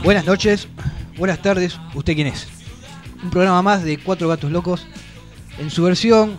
Buenas noches, buenas tardes, ¿usted quién es? Un programa más de Cuatro Gatos Locos en su versión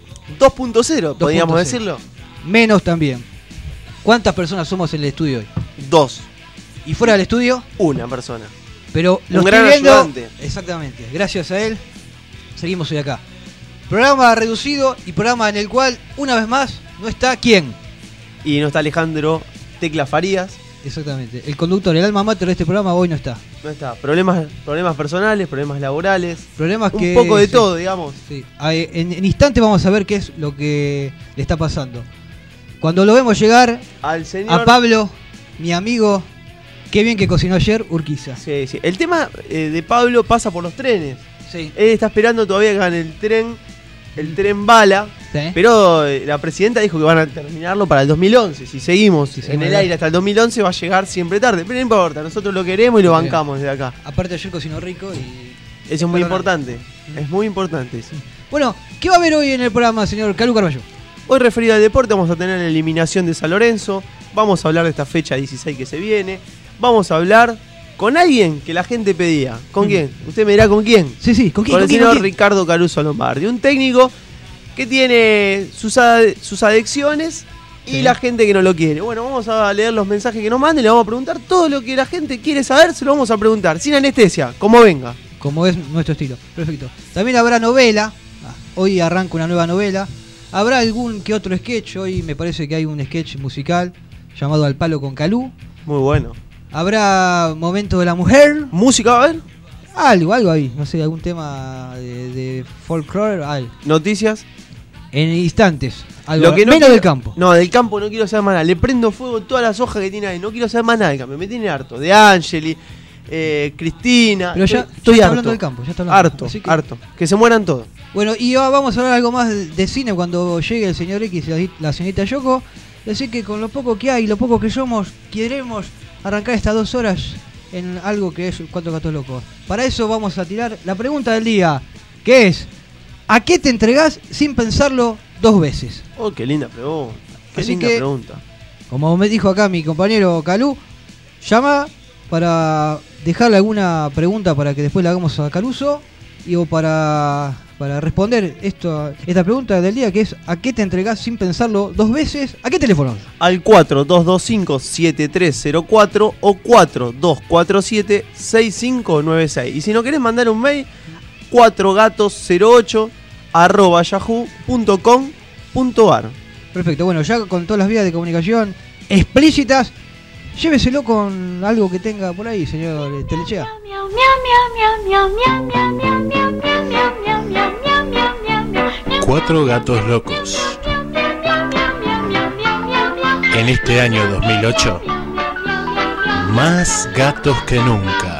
2.0, podríamos decirlo. Menos también. ¿Cuántas personas somos en el estudio hoy? 2. ¿Y fuera del estudio? Una persona. Pero lo un estoy gran viendo. ayudante. Exactamente, gracias a él seguimos hoy acá. Programa reducido y programa en el cual, una vez más, no está ¿quién? Y no está Alejandro Tecla Farías. Exactamente, el conductor, el alma mater de este programa hoy no está. No está. Problemas personales, problemas laborales. Problemas un que... poco de todo, digamos. Sí. En instante vamos a ver qué es lo que le está pasando. Cuando lo vemos llegar al señor... a Pablo, mi amigo, qué bien que cocinó ayer, Urquiza. Sí, sí. El tema de Pablo pasa por los trenes. Sí. Él está esperando todavía que hagan el tren bala. ¿Sí? Pero la presidenta dijo que van a terminarlo para el 2011. Si seguimos en el aire hasta el 2011 va a llegar siempre tarde. Pero no importa, nosotros lo queremos y lo bancamos desde acá. Aparte ayer cocinó rico y... Eso es muy importante. Es muy importante. Sí. Bueno, ¿qué va a haber hoy en el programa, señor Calu Carballo? Hoy referido al deporte vamos a tener la eliminación de San Lorenzo. Vamos a hablar de esta fecha 16 que se viene. Vamos a hablar con alguien que la gente pedía. ¿Con quién? Usted me dirá con quién. Sí, ¿con quién? Con el señor Ricardo Caruso Lombardi. Un técnico que tiene sus adicciones y la gente que no lo quiere. Bueno, vamos a leer los mensajes que nos manden y le vamos a preguntar todo lo que la gente quiere saber, se lo vamos a preguntar, sin anestesia, como venga. Como es nuestro estilo, perfecto. También habrá novela, hoy arranca una nueva novela. Habrá algún que otro sketch, hoy me parece que hay un sketch musical llamado Al Palo con Calú. Muy bueno. Habrá Momento de la Mujer. ¿Música va a haber? Algo ahí, no sé, algún tema de folclore, algo. ¿Noticias? En instantes, algo lo que menos del campo. No, del campo no quiero saber más nada. Le prendo fuego todas las hojas que tiene ahí. No quiero saber más nada del campo. Me tiene harto. De Angeli, Cristina. Pero ya estoy está harto. Hablando del campo. Ya está hablando. Harto. Que se mueran todos. Bueno, y vamos a hablar algo más de cine cuando llegue el señor X y la señorita Yoko. Decir que con lo poco que hay, lo poco que somos, queremos arrancar estas 2 horas en algo que es Cuatro Gatos Locos. Para eso vamos a tirar la pregunta del día, que es: ¿a qué te entregás sin pensarlo 2 veces? Oh, qué linda pregunta. Así que, como me dijo acá mi compañero Calú, llama para dejarle alguna pregunta para que después la hagamos a Caruso o para responder esta pregunta del día, que es: ¿a qué te entregás sin pensarlo 2 veces? ¿A qué teléfono? Al 4225-7304 o 4247-6596. Y si no querés mandar un mail, 4gatos08@yahoo.com.ar. Perfecto, bueno, ya con todas las vías de comunicación explícitas, lléveselo con algo que tenga por ahí, señor Telechea. Cuatro Gatos Locos. En este año 2008, más gatos que nunca.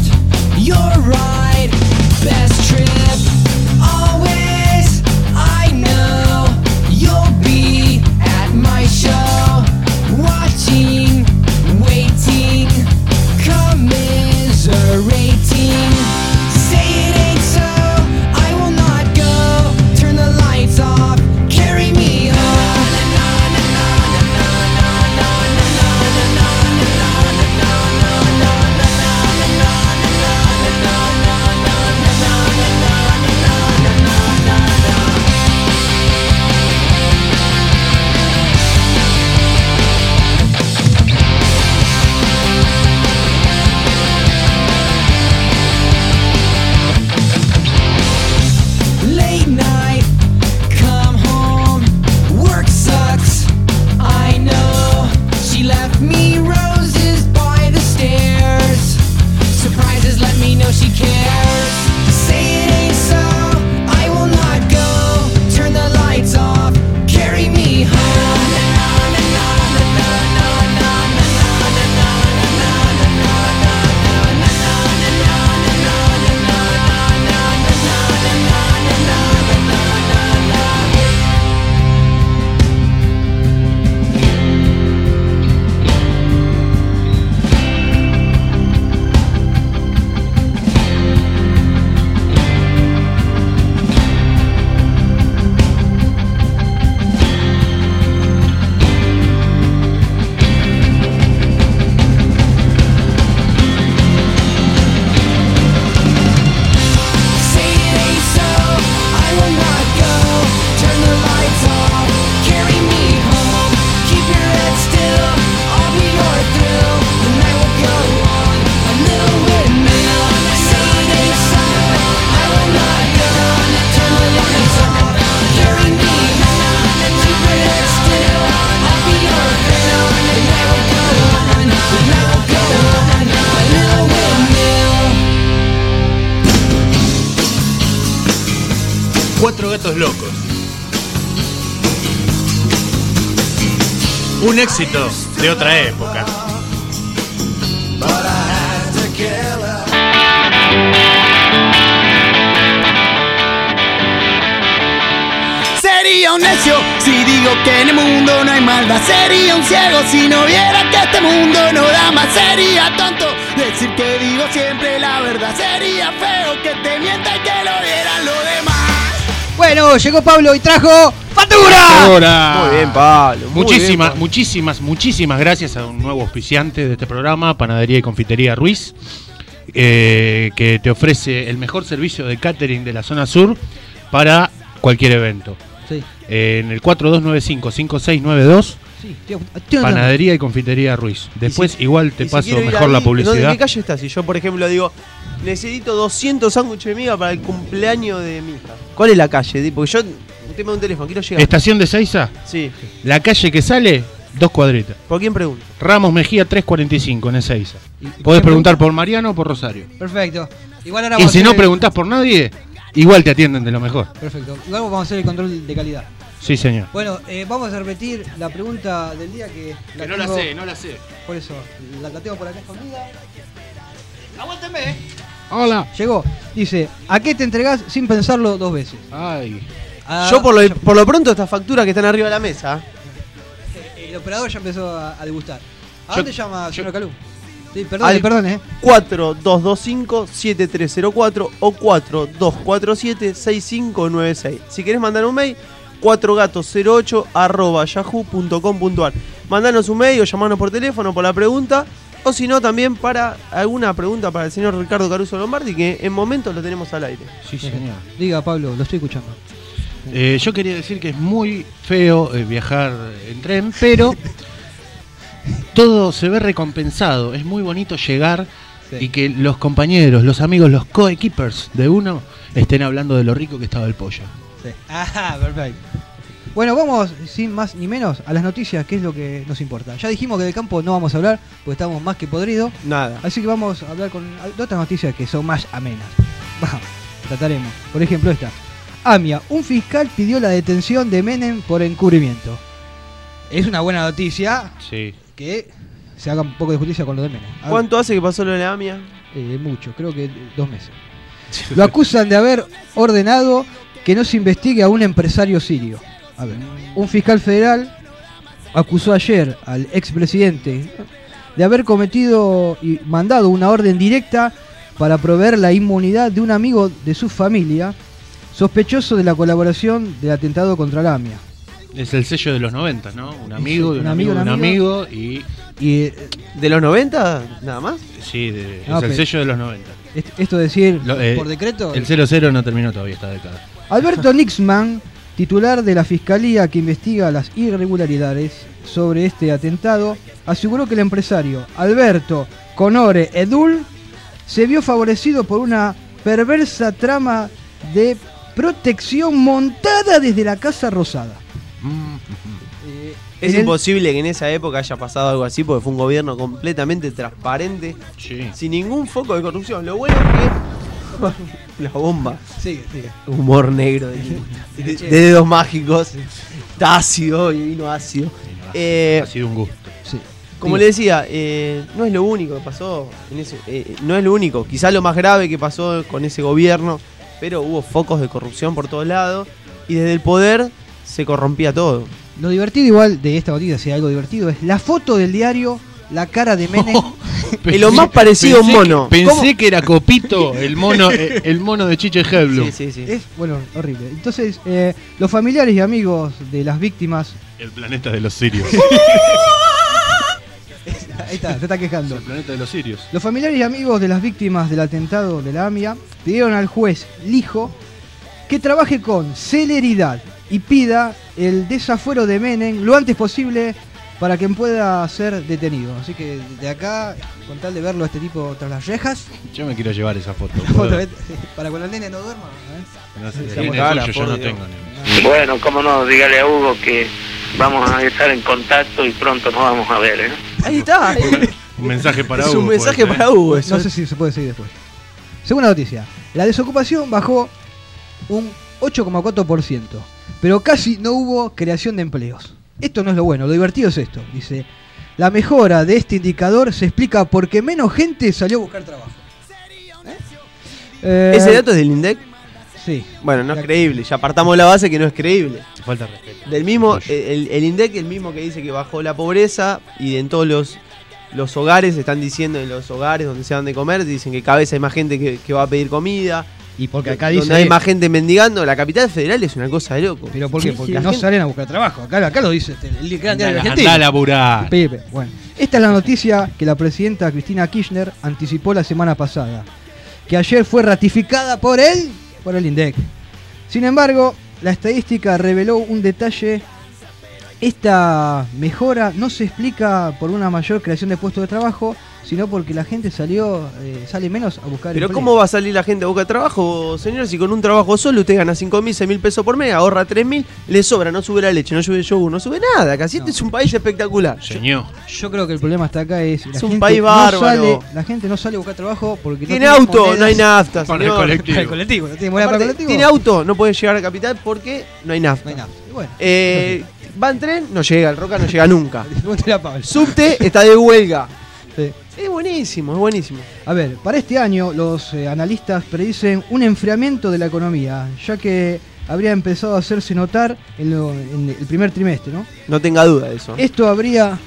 Best trip, always I Cuatro gatos locos. Un éxito de otra época. Sería un necio si digo que en el mundo no hay maldad. Sería un ciego si no viera que este mundo no da más. Sería tonto decir que digo siempre la verdad. Sería feo que te mienta y que lo vieran los demás. Bueno, llegó Pablo y trajo factura. Muy bien, Pablo. Muchísimas gracias a un nuevo auspiciante de este programa, Panadería y Confitería Ruiz, que te ofrece el mejor servicio de catering de la zona sur para cualquier evento. Sí. En el 4295-5692, Sí, Panadería y Confitería Ruiz. Después si- igual te y si paso quiero ir mejor ahí, la ¿En publicidad. qué calle está? Si yo, por ejemplo, digo, necesito 200 sándwiches de miga para el cumpleaños de mi hija. ¿Cuál es la calle? Porque yo tengo un teléfono, quiero llegar. Estación de Seiza, Sí. la calle que sale, 2 cuadritas. ¿Por quién pregunto? Ramos Mejía 345 en Ezeiza. ¿Y Podés quién preguntar por Mariano o por Rosario. Perfecto. Igual ahora Y vamos si a no hacer preguntás por nadie, igual te atienden de lo mejor. Perfecto. Igual vamos a hacer el control de calidad. Sí, señor. Bueno, vamos a repetir la pregunta del día que tengo- no la sé. Por eso, la tengo por acá escondida. ¡Aguánteme! Hola. Llegó. Dice, ¿a qué te entregás sin pensarlo dos veces? Ay. Ah, Yo por lo pronto estas facturas que están arriba de la mesa. El operador ya empezó a degustar. ¿A Yo- dónde llama, yo- señor Calú? Sí, perdón, perdón. 4225-7304 o 4247-6596. Si querés mandar un mail, 4gatos08@yahoo.com.ar. Mandanos un mail o llamanos por teléfono por la pregunta. O si no, también para alguna pregunta para el señor Ricardo Caruso Lombardi, que en momentos lo tenemos al aire. Sí, señor. Diga, Pablo, lo estoy escuchando. Yo quería decir que es muy feo viajar en tren, pero todo se ve recompensado. Es muy bonito llegar Sí. y que los compañeros, los amigos, los coequippers de uno estén hablando de lo rico que estaba el pollo. Sí. Ajá, perfecto. Bueno, vamos sin más ni menos a las noticias, que es lo que nos importa. Ya dijimos que del campo no vamos a hablar, porque estamos más que podridos. Nada. Así que vamos a hablar de otras noticias que son más amenas. Vamos, trataremos. Por ejemplo, esta. AMIA, un fiscal pidió la detención de Menem por encubrimiento. Es una buena noticia Sí. que se haga un poco de justicia con lo de Menem. ¿Cuánto hace que pasó lo de la AMIA? Mucho, creo que 2 meses. Lo acusan de haber ordenado que no se investigue a un empresario sirio. A ver, un fiscal federal acusó ayer al expresidente de haber cometido y mandado una orden directa para proveer la inmunidad de un amigo de su familia sospechoso de la colaboración del atentado contra la AMIA. Es el sello de los 90, ¿no? Un amigo, de un un amigo, de un amigo. amigo y... Y ¿De los 90? ¿Nada más? Sí, No, es el pero- sello de los 90. esto decir Lo- por decreto. El 00 no terminó todavía esta década. Alberto Nixman, titular de la fiscalía que investiga las irregularidades sobre este atentado, aseguró que el empresario Alberto Conore Edul se vio favorecido por una perversa trama de protección montada desde la Casa Rosada. Es En el- imposible que en esa época haya pasado algo así porque fue un gobierno completamente transparente, Sí. sin ningún foco de corrupción. Lo bueno es que... La bomba. Sigue, sigue. Humor negro de dedos mágicos. Está ácido y vino ácido. Ha sido un gusto. Sí. Como le decía, no es lo único que pasó en ese, no es lo único, quizás lo más grave que pasó con ese gobierno, pero hubo focos de corrupción por todos lados y desde el poder se corrompía todo. Lo divertido igual de esta noticia, si hay algo divertido, es la foto del diario, la cara de Menem. Es lo más parecido a un mono. Pensé que era Copito, el mono de Chiche Helblum. Sí, sí, sí. Es, bueno, horrible. Entonces, los familiares y amigos de las víctimas... El planeta de los sirios. Ahí está, se está quejando. El planeta de los sirios. Los familiares y amigos de las víctimas del atentado de la AMIA pidieron al juez Lijo que trabaje con celeridad y pida el desafuero de Menem lo antes posible para que pueda ser detenido. Así que de acá, con tal de verlo a este tipo tras las rejas, Yo me quiero llevar esa foto. otra vez, para cuando el nene no duerma. No sé, Se el nene cara, suyo yo por no Dios. tengo. nene. Bueno, cómo no, dígale a Hugo que vamos a estar en contacto y pronto nos vamos a ver, ¿eh? Ahí está. Un mensaje para Es Hugo. un mensaje puede ser. para Hugo. Eso. No sé si se puede seguir después. Segunda noticia. La desocupación bajó un 8,4%, pero casi no hubo creación de empleos. Esto no es lo bueno, lo divertido es esto. Dice, la mejora de este indicador se explica porque menos gente salió a buscar trabajo. ¿Ese dato es del INDEC? Sí. Bueno, no es creíble, ya partamos la base que no es creíble. Falta respeto. Del mismo, el INDEC, el mismo que dice que bajó la pobreza y en todos los hogares, están diciendo en los hogares donde se dan de comer, dicen que cada vez hay más gente que va a pedir comida. Y porque acá donde dice hay más gente mendigando, la capital federal es una cosa de loco. ¿Pero por qué? Sí, Porque la no gente salen a buscar trabajo. Acá lo dice el gran diario argentino. Andá a laburar. Pepe. Bueno, esta es la noticia que la presidenta Cristina Kirchner anticipó la semana pasada, que ayer fue ratificada por el INDEC. Sin embargo, la estadística reveló un detalle. Esta mejora no se explica por una mayor creación de puestos de trabajo, sino porque la gente sale menos a buscar Pero empleo. ¿cómo va a salir la gente a buscar trabajo, señor? Si con un trabajo solo usted gana 5.000, 6.000 pesos por mes, ahorra 3.000, le sobra, no sube la leche, no sube el yogur, no sube nada. Casi este es un país espectacular. Señor. Yo creo que el problema está acá es Es un país bárbaro. La gente no sale a buscar trabajo porque Tiene no auto, monedas. no hay nafta, Para el señor. colectivo. Para el colectivo, no tiene moneda para el Aparte, colectivo. tiene auto, no puede llegar a capital porque no hay nafta. No hay nafta. Y bueno, Va en tren, no llega, el Roca no llega nunca. ponte la Pablo. Subte está de huelga. Sí. Es buenísimo, es buenísimo. A ver, para este año los analistas predicen un enfriamiento de la economía, ya que habría empezado a hacerse notar en el primer trimestre, ¿no? No tenga duda de eso. Esto habría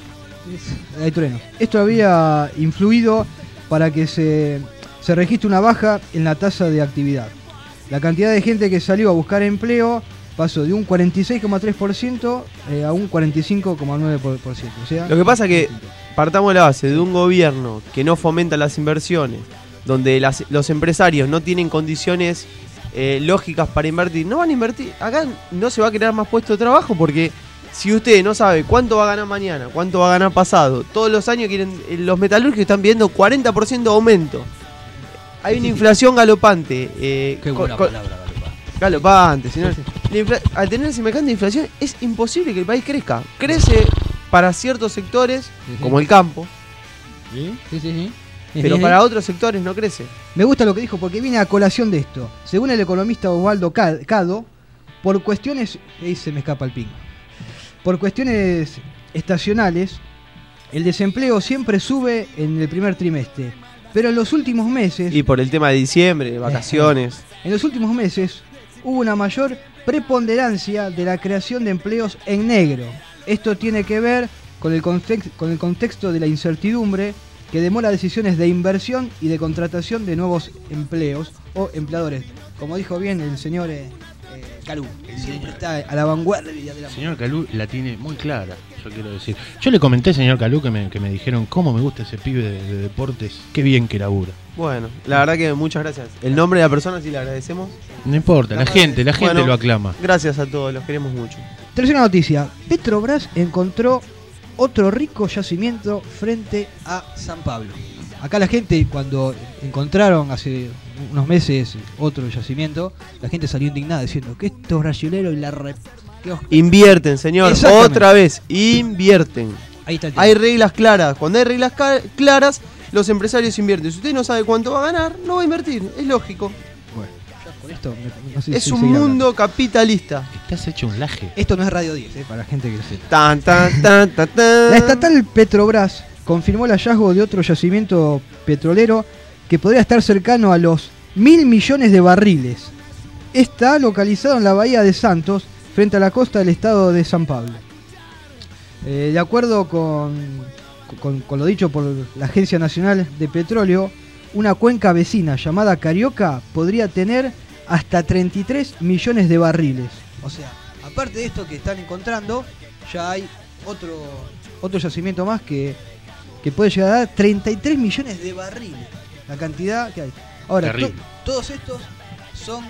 influido para que se registre una baja en la tasa de actividad. La cantidad de gente que salió a buscar empleo pasó de un 46,3% a un 45,9%. O sea, Lo que pasa es que partamos de la base de un gobierno que no fomenta las inversiones, donde los empresarios no tienen condiciones lógicas para invertir. No van a invertir. Acá no se va a crear más puestos de trabajo porque si usted no sabe cuánto va a ganar mañana, cuánto va a ganar pasado, todos los años los metalúrgicos están pidiendo 40% de aumento. Hay una inflación galopante. Qué buena palabra, Galopante, señor. Al tener semejante inflación es imposible que el país crezca. Crece para ciertos sectores, Sí. como el campo, Sí. pero para otros sectores no crece. Me gusta lo que dijo porque viene a colación de esto. Según el economista Osvaldo Cado, por cuestiones... Ahí se me escapa el pingo. Por cuestiones estacionales, el desempleo siempre sube en el primer trimestre. Pero en los últimos meses... Y por el tema de diciembre, vacaciones. En los últimos meses hubo una mayor preponderancia de la creación de empleos en negro. Esto tiene que ver con el contexto de la incertidumbre que demora decisiones de inversión y de contratación de nuevos empleos o empleadores. Como dijo bien el señor Calú, que siempre está a la vanguardia de la... Señor Calú la tiene muy clara, yo quiero decir. Yo le comenté, señor Calú, que me dijeron cómo me gusta ese pibe de deportes, qué bien que labura. Bueno, la verdad que muchas gracias. El nombre de la persona sí le agradecemos. No importa, la gente Bueno, lo aclama. Gracias a todos, los queremos mucho. Tercera noticia, Petrobras encontró otro rico yacimiento frente a San Pablo. Acá la gente, cuando encontraron hace unos meses otro yacimiento, la gente salió indignada diciendo que estos brasileros y la Invierten, señor. Exactamente. Otra vez, invierten. Ahí está el tema. Hay reglas claras. Cuando hay reglas claras, los empresarios invierten. Si usted no sabe cuánto va a ganar, no va a invertir. Es lógico. Bueno, ya con esto no sé Es si un seguir mundo hablando. capitalista. Estás hecho un laje. Esto no es Radio 10, para la gente que lo sepa. Tan, tan, tan, tan, tan. La estatal Petrobras confirmó el hallazgo de otro yacimiento petrolero que podría estar cercano a los 1.000 millones de barriles. Está localizado en la bahía de Santos, frente a la costa del estado de San Pablo. De acuerdo con lo dicho por la Agencia Nacional de Petróleo, una cuenca vecina llamada Carioca podría tener hasta 33 millones de barriles. O sea, aparte de esto que están encontrando, ya hay otro yacimiento más que puede llegar a dar 33 millones de barriles. La cantidad que hay. Ahora, Terrible. todos estos son...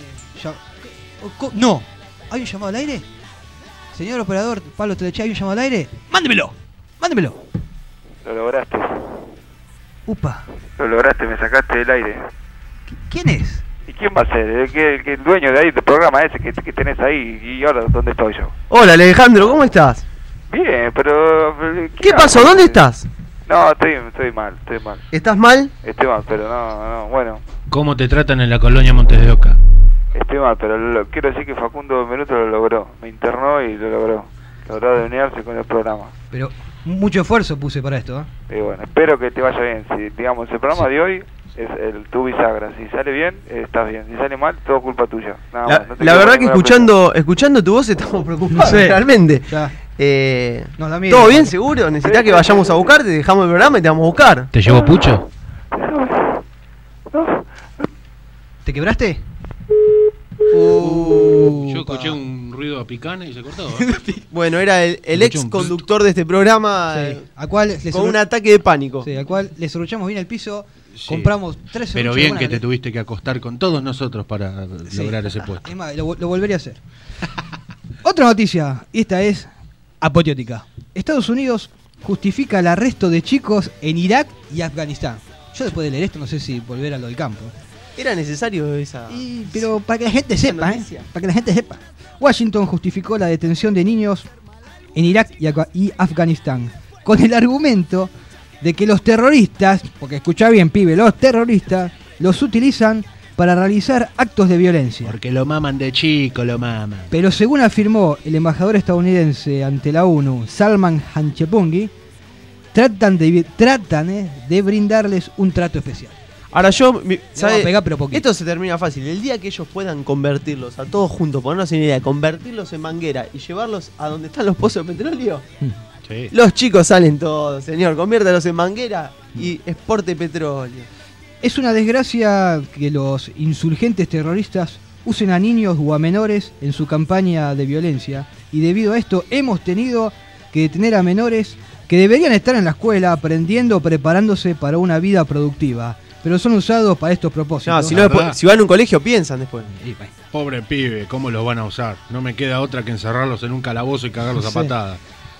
¡No! ¿Hay un llamado al aire? Señor operador, Pablo Teleche, ¿hay un llamado al aire? ¡Mándemelo! ¡Mándemelo! Lo lograste, ¡Upa! lo lograste, me sacaste del aire. ¿Quién es? ¿Y quién va a ser? El dueño de ahí, del programa ese que tenés ahí. ¿Y ahora dónde estoy yo? Hola, Alejandro, ¿cómo estás? Bien, pero... ¿Qué pasó? ¿Dónde estás? No, estoy mal. ¿Estás mal? Estoy mal, pero no, bueno. ¿Cómo te tratan en la colonia Montes de Oca? estoy mal, pero quiero decir que Facundo Menuto lo logró. Me internó y lo logró. Logró delinearse con el programa. Pero mucho esfuerzo puse para esto, ¿eh? Y bueno, espero que te vaya bien. Si, digamos, el programa de hoy es tu bisagra. Si sale bien, estás bien. Si sale mal, todo culpa tuya. Nada más, la verdad que escuchando tu voz estamos preocupados, Sí. realmente. Ya. Nos da miedo. ¿Todo bien, seguro? ¿Necesitas que vayamos a buscarte? Dejamos el programa y te vamos a buscar. ¿Te llevó Pucho? ¿Te quebraste? Yo escuché un ruido a picana y se cortó. Bueno, era el ex conductor de este programa ¿A cuál con un ataque de pánico. Sí, al cual le sorruchamos bien el piso, Sí. compramos 3 Pero bien que te tuviste que acostar con todos nosotros para lograr ese puesto. Es más, lo volvería a hacer. Otra noticia, y esta es apoteótica. Estados Unidos justifica el arresto de chicos en Irak y Afganistán. Yo después de leer esto no sé si volver a lo del campo. Era necesario esa... Pero para que la gente sepa, para que la gente sepa. Washington justificó la detención de niños en Irak y Afganistán con el argumento de que los terroristas, porque escucha bien, pibe, los terroristas los utilizan para realizar actos de violencia. Porque lo maman de chico, lo maman. Pero según afirmó el embajador estadounidense ante la ONU, Salman Hanchepungi, tratan de brindarles un trato especial. Ahora ¿sabe? Pegar, pero poquito. Esto se termina fácil. El día que ellos puedan convertirlos a todos juntos, ponernos en idea, convertirlos en manguera y llevarlos a donde están los pozos de petróleo, Sí. los chicos salen todos, señor. Conviértalos en manguera y exporte petróleo. Es una desgracia que los insurgentes terroristas usen a niños o a menores en su campaña de violencia, y debido a esto hemos tenido que detener a menores que deberían estar en la escuela aprendiendo o preparándose para una vida productiva, pero son usados para estos propósitos. No, si, no después, si van a un colegio piensan después. Pobre pibe, ¿cómo los van a usar? No me queda otra que encerrarlos en un calabozo y cagarlos a Sí. patadas.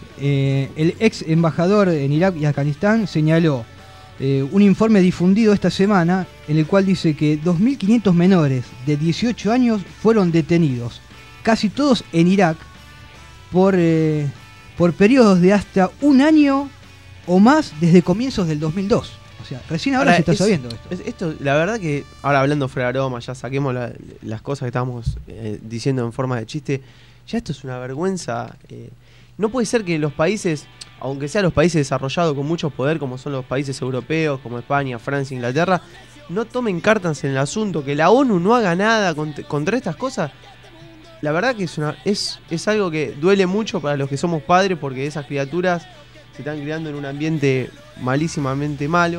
El ex embajador en Irak y Afganistán señaló un informe difundido esta semana en el cual dice que 2.500 menores de 18 años fueron detenidos, casi todos en Irak, por periodos de hasta un año o más desde comienzos del 2002. O sea, recién ahora se está sabiendo esto. Esto, la verdad que, ahora hablando fuera de broma, ya saquemos las cosas que estábamos diciendo en forma de chiste, ya esto es una vergüenza. No puede ser que los países, aunque sean los países desarrollados con mucho poder, como son los países europeos, como España, Francia, Inglaterra, no tomen cartas en el asunto, que la ONU no haga nada contra estas cosas. La verdad que es algo que duele mucho para los que somos padres, porque esas criaturas se están criando en un ambiente malísimamente malo.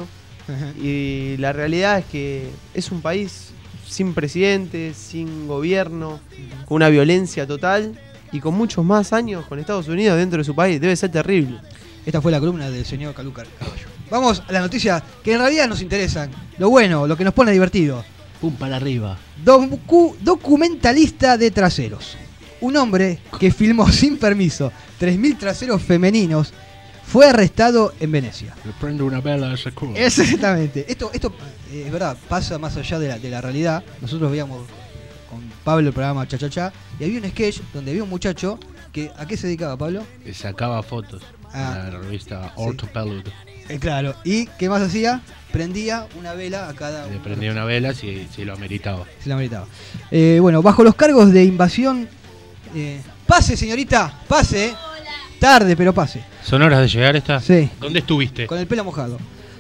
Y la realidad es que es un país sin presidente, sin gobierno, con una violencia total y con muchos más años con Estados Unidos dentro de su país. Debe ser terrible. Esta fue la columna del señor Calucar Caballo. Vamos a las noticias que en realidad nos interesan. Lo bueno, lo que nos pone divertido. Pum para arriba. Documentalista de traseros. Un hombre que filmó sin permiso 3.000 traseros femeninos fue arrestado en Venecia. Le prende una vela a ese culo. Exactamente. Esto es verdad, pasa más allá de la realidad. Nosotros veíamos con Pablo el programa Cha Cha Cha y había un sketch donde había un muchacho que ¿a qué se dedicaba, Pablo? Le sacaba fotos a la revista Ortopelud. Claro. ¿Y qué más hacía? Prendía una vela a cada uno. Le prendía una vela si lo ameritaba. Se la meritaba. Bueno, bajo los cargos de invasión... pase, señorita, pase. Tarde, pero pase. ¿Son horas de llegar esta? Sí. ¿Dónde estuviste? Con el pelo mojado.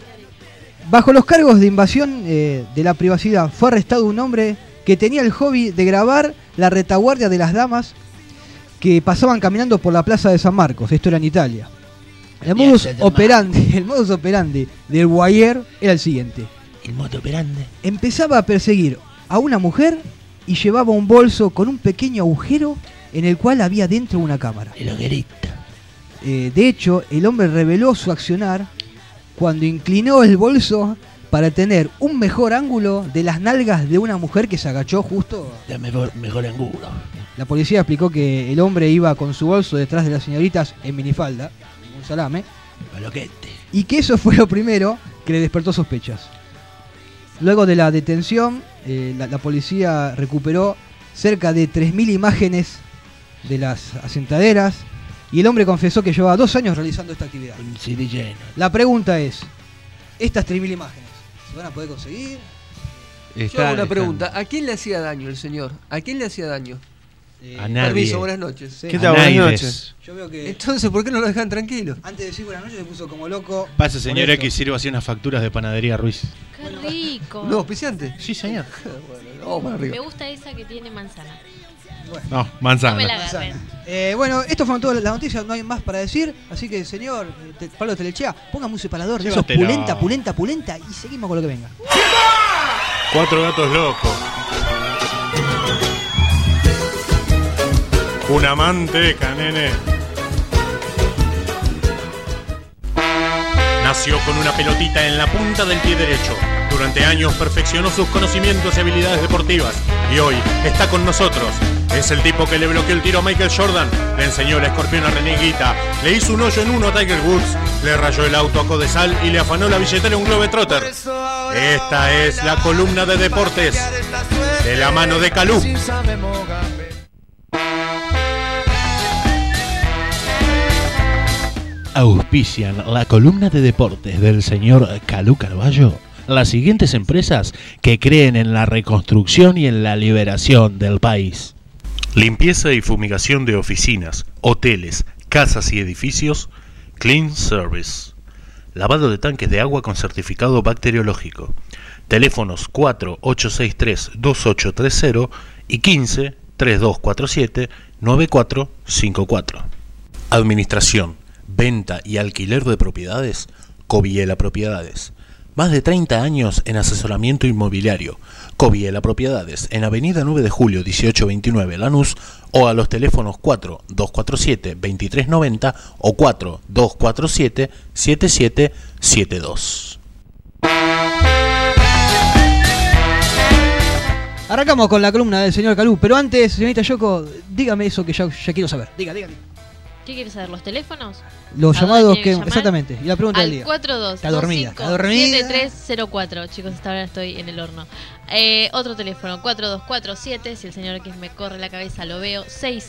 Bajo los cargos de invasión de la privacidad fue arrestado un hombre que tenía el hobby de grabar la retaguardia de las damas que pasaban caminando por la plaza de San Marcos. Esto era en Italia. El modus operandi del Wire era el siguiente. El modo operante. Empezaba a perseguir a una mujer y llevaba un bolso con un pequeño agujero en el cual había dentro una cámara. El hoguerita. De hecho, el hombre reveló su accionar cuando inclinó el bolso para tener un mejor ángulo de las nalgas de una mujer que se agachó justo. La mejor ángulo. La policía explicó que el hombre iba con su bolso detrás de las señoritas en minifalda, un salame, Paloquete. y que eso fue lo primero que le despertó sospechas. Luego de la detención, la policía recuperó cerca de 3.000 imágenes de las asentaderas y el hombre confesó que llevaba 2 años realizando esta actividad. Un CD lleno. La pregunta es, ¿estas 3.000 imágenes se van a poder conseguir? Yo hago una pregunta. ¿A quién le hacía daño el señor? ¿A quién le hacía daño? A nadie. Permiso, buenas noches. Sí. ¿Qué tal? Buenas Anaides. noches. Yo veo que Entonces, ¿por qué no lo dejan tranquilo? antes de decir buenas noches se puso como loco. Pase, señor Por esto. X, sirva así unas facturas de panadería Ruiz. Qué rico. ¿No, auspiciante? Sí, señor. Bueno, vamos para arriba. Me gusta esa que tiene manzana. No, No me la manzana. agarren. Bueno, esto fueron todas las noticias, no hay más para decir. Así que, señor Pablo Telechea, póngame un separador de esos Llévatelo. pulenta y seguimos con lo que venga. 4 gatos locos. Una manteca, nene. Nació con una pelotita en la punta del pie derecho. Durante años perfeccionó sus conocimientos y habilidades deportivas. Y hoy está con nosotros. Es el tipo que le bloqueó el tiro a Michael Jordan, le enseñó el escorpión a René Higuita, le hizo un hoyo en uno a Tiger Woods, le rayó el auto a Codesal y le afanó la billetera a un Globetrotter. Esta es la columna de deportes de la mano de Calú. Auspician la columna de deportes del señor Calú Carballo las siguientes empresas que creen en la reconstrucción y en la liberación del país. Limpieza y fumigación de oficinas, hoteles, casas y edificios. Clean Service. Lavado de tanques de agua con certificado bacteriológico. Teléfonos 4863-2830 y 15-3247-9454. Administración, venta y alquiler de propiedades. Coviela Propiedades. Más de 30 años en asesoramiento inmobiliario. Coviela Propiedades, en Avenida 9 de Julio 1829 Lanús, o a los teléfonos 4247-2390 o 4247-7772. Arrancamos con la columna del señor Calú, pero antes, señorita Yoko, dígame eso que ya quiero saber. Diga. ¿Qué quieres saber? ¿Los teléfonos? Los ¿A llamados dónde que... tienen que llamar? Exactamente, y la pregunta del Al día. 42 Está dormida. 7304. Chicos, hasta ahora estoy en el horno. Otro teléfono, 4247. Si el señor X me corre la cabeza, lo veo.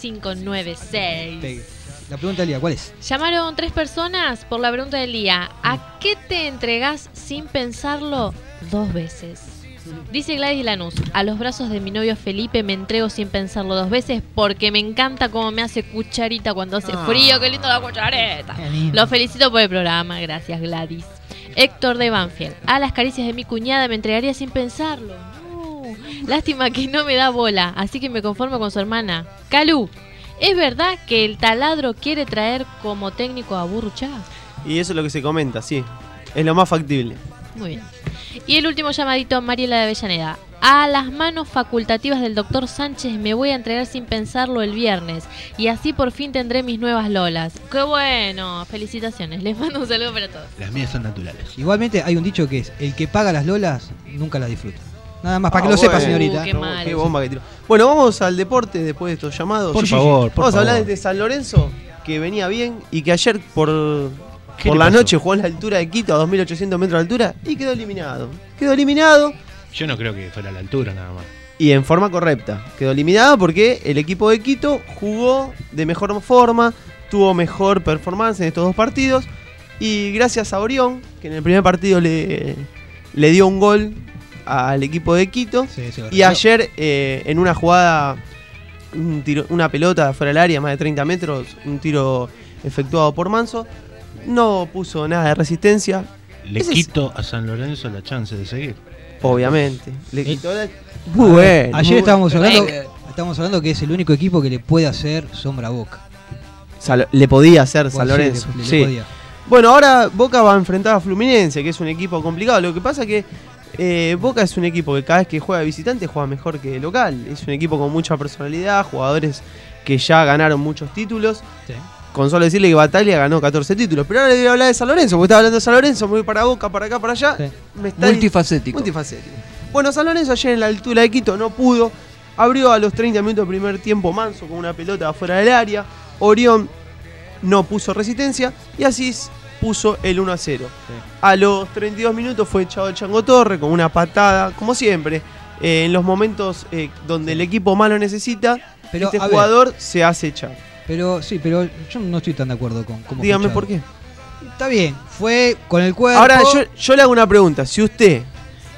6596. La pregunta del día, ¿cuál es? Llamaron 3 personas por la pregunta del día. ¿A qué te entregás sin pensarlo 2 veces? Dice Gladys Lanús: a los brazos de mi novio Felipe me entrego sin pensarlo 2 veces porque me encanta cómo me hace cucharita cuando hace frío. ¡Qué lindo la cuchareta! Los felicito por el programa, gracias Gladys. Héctor de Banfield: a las caricias de mi cuñada me entregaría sin pensarlo. No, lástima que no me da bola, así que me conformo con su hermana. Calú, ¿es verdad que el taladro quiere traer como técnico a Burruchaga? Y eso es lo que se comenta, sí. Es lo más factible. Muy bien. Y el último llamadito, Mariela de Avellaneda: a las manos facultativas del doctor Sánchez me voy a entregar sin pensarlo el viernes. Y así por fin tendré mis nuevas lolas. ¡Qué bueno! Felicitaciones. Les mando un saludo para todos. Las mías son naturales. Igualmente hay un dicho que es: el que paga las lolas nunca las disfruta. Nada más, para que lo sepa, señorita. Qué mal. Qué bomba que tiró. Bueno, vamos al deporte después de estos llamados. Por favor, Vamos a hablar de San Lorenzo, que venía bien y que ayer por la pasó? noche jugó en la altura de Quito, a 2.800 metros de altura, y quedó eliminado. Quedó eliminado Yo no creo que fuera a la altura nada más. y en forma correcta. Quedó eliminado porque el equipo de Quito jugó de mejor forma, tuvo mejor performance en estos 2 partidos, y gracias a Orión, que en el primer partido le dio un gol al equipo de Quito, Sí, sí, y ayer en una jugada, una pelota fuera del área, más de 30 metros, un tiro efectuado por Manso, no puso nada de resistencia. Le quito a San Lorenzo la chance de seguir. Obviamente. Le quitó la... Muy bueno. Ayer muy estábamos bueno. hablando que es el único equipo que le puede hacer sombra a Boca. Le podía hacer San Bueno, sí, Lorenzo. le Sí. podía. Bueno, ahora Boca va a enfrentar a Fluminense, que es un equipo complicado. Lo que pasa es que Boca es un equipo que cada vez que juega de visitante juega mejor que de local. Es un equipo con mucha personalidad, jugadores que ya ganaron muchos títulos. Sí. Con solo decirle que Bataglia ganó 14 títulos. Pero ahora le voy a hablar de San Lorenzo, porque estaba hablando de San Lorenzo, me voy para Boca, para acá, para allá. Sí. Me está Multifacético. Bueno, San Lorenzo ayer en la altura de Quito no pudo. Abrió a los 30 minutos del primer tiempo Manso con una pelota afuera del área. Orión no puso resistencia y así puso el 1-0. Sí. A los 32 minutos fue echado el Chango Torre con una patada, como siempre. En los momentos donde el equipo más lo necesita, Pero, este a ver, jugador se hace echar. Pero sí, pero yo no estoy tan de acuerdo con cómo. Dígame fue por qué. Está bien, fue con el cuerpo. Ahora yo le hago una pregunta. Si usted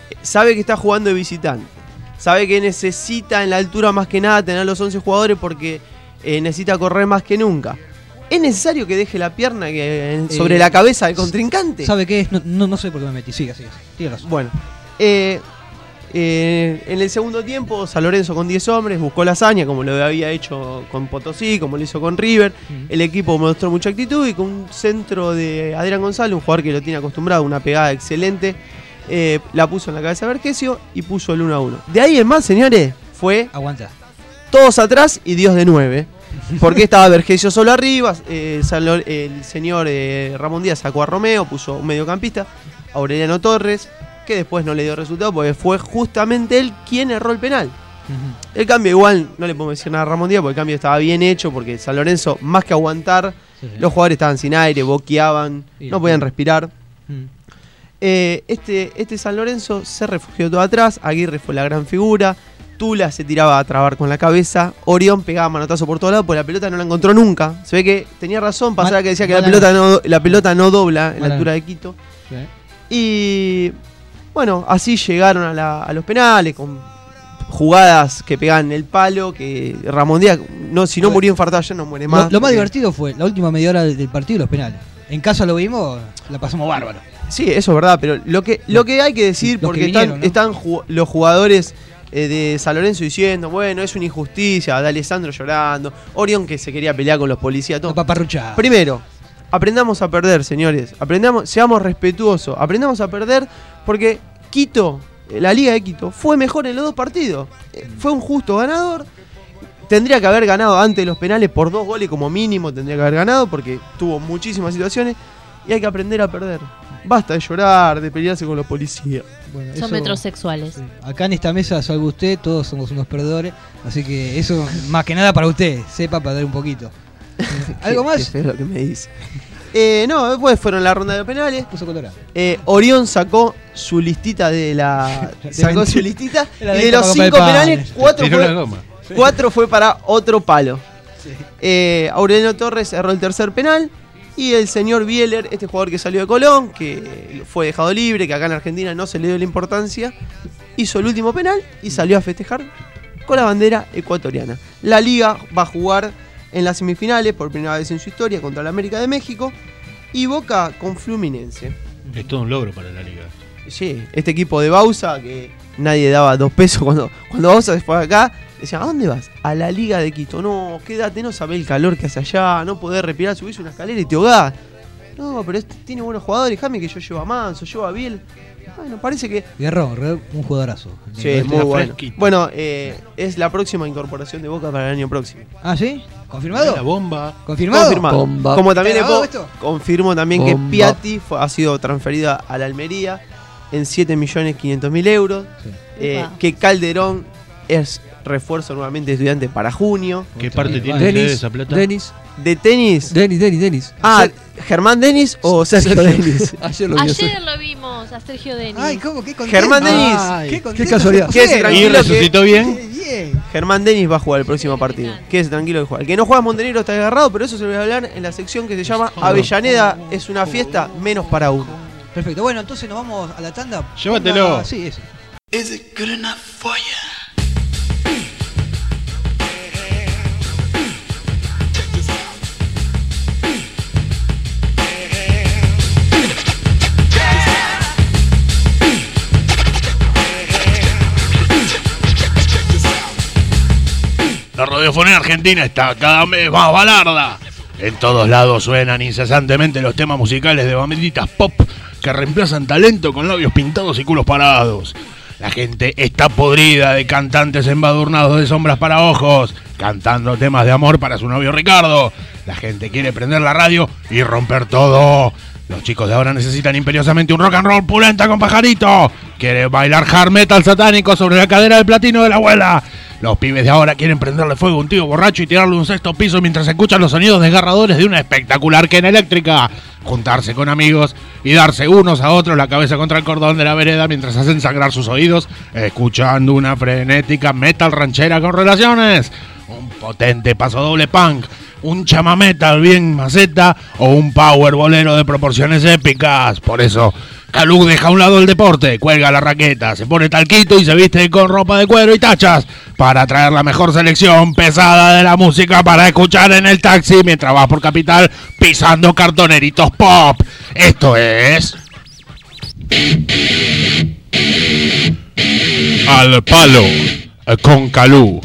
sabe que está jugando de visitante, sabe que necesita en la altura más que nada tener los 11 jugadores porque necesita correr más que nunca. ¿Es necesario que deje la pierna sobre la cabeza del contrincante? ¿Sabe qué es? No sé por qué me metí. Siga. Tiene razón. Bueno, en el segundo tiempo, San Lorenzo con 10 hombres buscó la hazaña, como lo había hecho con Potosí, como lo hizo con River. El equipo mostró mucha actitud y con un centro de Adrián González, un jugador que lo tiene acostumbrado, una pegada excelente, la puso en la cabeza de Vergesio y puso el 1-1. De ahí en más, señores, fue aguanta. Todos atrás y Dios de 9. Porque estaba Vergesio solo arriba, el señor Ramón Díaz sacó a Romeo, puso un mediocampista, Aureliano Torres, que después no le dio resultado porque fue justamente él quien erró el penal. El cambio igual, no le podemos decir nada a Ramón Díaz porque el cambio estaba bien hecho, porque San Lorenzo, más que aguantar, los jugadores estaban sin aire, boqueaban, no podían respirar. Este San Lorenzo se refugió todo atrás, Aguirre fue la gran figura, Tula se tiraba a trabar con la cabeza, Orión pegaba manotazo por todos lados porque la pelota no la encontró nunca. Se ve que tenía razón, pasaba que decía que la pelota no dobla en la altura de Quito. Y bueno, así llegaron a los penales con jugadas que pegaban el palo, que Ramón Díaz, si no murió infartado ya no muere más. Lo más divertido fue la última media hora del partido y los penales. En casa lo vimos, la pasamos bárbaro. Sí, eso es verdad, pero lo que hay que decir, porque están los jugadores de San Lorenzo diciendo, bueno, es una injusticia, de Alessandro llorando, Orión que se quería pelear con los policías, todo. Primero, aprendamos a perder, señores, seamos respetuosos, aprendamos a perder porque Quito, la Liga de Quito, fue mejor en los dos partidos, fue un justo ganador, tendría que haber ganado antes de los penales por 2 goles como mínimo, tendría que haber ganado porque tuvo muchísimas situaciones y hay que aprender a perder. Basta de llorar, de pelearse con los policías. Bueno, son metrosexuales. Sí. Acá en esta mesa, salvo usted, todos somos unos perdedores. Así que eso, más que nada para usted, sepa perder un poquito. ¿Algo más? Qué feo lo que me dice. No, después fueron la ronda de penales. Puso colorado. Orión sacó su listita y de los 5 penales, 4 fue para otro palo. Sí. Aureliano Torres erró el tercer penal. Y el señor Bieler, este jugador que salió de Colón, que fue dejado libre, que acá en Argentina no se le dio la importancia, hizo el último penal y salió a festejar con la bandera ecuatoriana. La Liga va a jugar en las semifinales por primera vez en su historia contra la América de México y Boca con Fluminense. Es todo un logro para la Liga. Sí, este equipo de Bausa, que nadie daba 2 pesos cuando Bausa se fue acá, decía, ¿a dónde vas? A la Liga de Quito. No, quédate, no sabés el calor que hace allá, no podés respirar, subís una escalera y te ahogás. No, pero tiene buenos jugadores, déjame que yo llevo a Manso, llevo a Biel. Bueno, parece que... Guerrón, un jugadorazo. Sí, es muy bueno. Bueno, es la próxima incorporación de Boca para el año próximo. ¿Ah, sí? ¿Confirmado? La bomba. ¿Confirmado? Bomba. Como también confirmo también que Piatti ha sido transferida a la Almería en 7.500.000 euros. Sí. Que Calderón es refuerzo nuevamente de Estudiantes para junio. ¿Qué parte tiene de esa plata? ¿De tenis? Denis. ¿Germán Denis o Sergio Denis? Ayer lo vimos a Sergio Denis. Ay, ¿cómo? ¿Qué contento? Germán Denis. Qué casualidad. ¿Y resucitó bien? Bien. Germán Denis va a jugar el próximo partido. Quédese tranquilo que juega. El que no juega Montenegro está agarrado, pero eso se lo voy a hablar en la sección que se llama Avellaneda es una fiesta menos para uno. Perfecto. Bueno, entonces nos vamos a la tanda. Llévatelo. Sí, eso. Is it good enough for you? La radiofonía argentina está cada vez más balarda. En todos lados suenan incesantemente los temas musicales de banditas pop que reemplazan talento con labios pintados y culos parados. La gente está podrida de cantantes embadurnados de sombras para ojos, cantando temas de amor para su novio Ricardo. La gente quiere prender la radio y romper todo. Los chicos de ahora necesitan imperiosamente un rock and roll pulenta con pajarito. Quiere bailar hard metal satánico sobre la cadera del platino de la abuela. Los pibes de ahora quieren prenderle fuego a un tío borracho y tirarle un 6º piso mientras escuchan los sonidos desgarradores de una espectacular quena eléctrica. Juntarse con amigos y darse unos a otros la cabeza contra el cordón de la vereda mientras hacen sangrar sus oídos, escuchando una frenética metal ranchera con relaciones. Un potente pasodoble punk, un chama metal bien maceta o un power bolero de proporciones épicas. Por eso Calú deja a un lado el deporte, cuelga la raqueta, se pone talquito y se viste con ropa de cuero y tachas para traer la mejor selección pesada de la música para escuchar en el taxi mientras vas por Capital pisando cartoneritos pop. Esto es... Al Palo con Calú.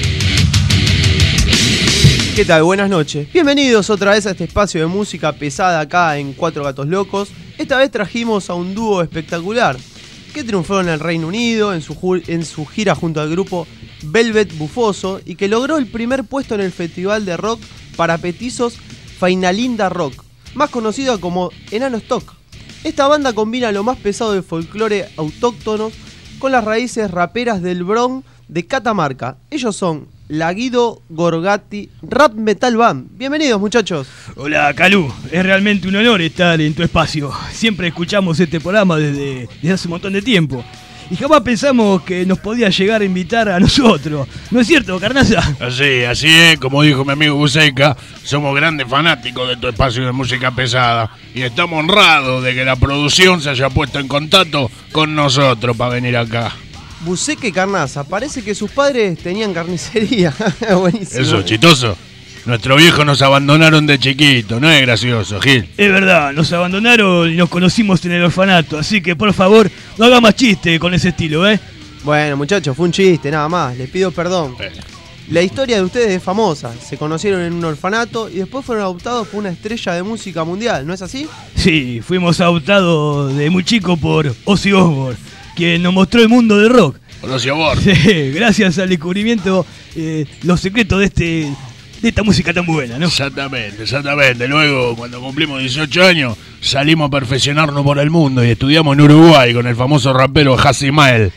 ¿Qué tal? Buenas noches. Bienvenidos otra vez a este espacio de música pesada acá en Cuatro Gatos Locos. Esta vez trajimos a un dúo espectacular que triunfó en el Reino Unido en su gira junto al grupo Velvet Bufoso y que logró el primer puesto en el festival de rock para petizos Fainalinda Rock, más conocido como Enano Stock. Esta banda combina lo más pesado del folclore autóctono con las raíces raperas del Bronx de Catamarca. Ellos son Laguido Gorgati Rap Metal Band. Bienvenidos, muchachos. Hola, Calú. Es realmente un honor estar en tu espacio. Siempre escuchamos este programa desde hace un montón de tiempo. Y jamás pensamos que nos podía llegar a invitar a nosotros. ¿No es cierto, Carnaza? Así es, como dijo mi amigo Buceca, somos grandes fanáticos de tu espacio de música pesada y estamos honrados de que la producción se haya puesto en contacto con nosotros para venir acá. Buceca y Carnaza, parece que sus padres tenían carnicería. Buenísimo. Eso, chistoso. Nuestros viejos nos abandonaron de chiquito, no es gracioso, Gil. Es verdad, nos abandonaron y nos conocimos en el orfanato, así que por favor, no haga más chiste con ese estilo, ¿eh? Bueno, muchachos, fue un chiste, nada más, les pido perdón. La historia de ustedes es famosa, se conocieron en un orfanato y después fueron adoptados por una estrella de música mundial, ¿no es así? Sí, fuimos adoptados de muy chico por Ozzy Osbourne, quien nos mostró el mundo del rock. Por Ozzy Osbourne. Sí, gracias al descubrimiento, los secretos de esta música tan buena, ¿no? Exactamente. Luego, cuando cumplimos 18 años, salimos a perfeccionarnos por el mundo y estudiamos en Uruguay con el famoso rapero Hasimael.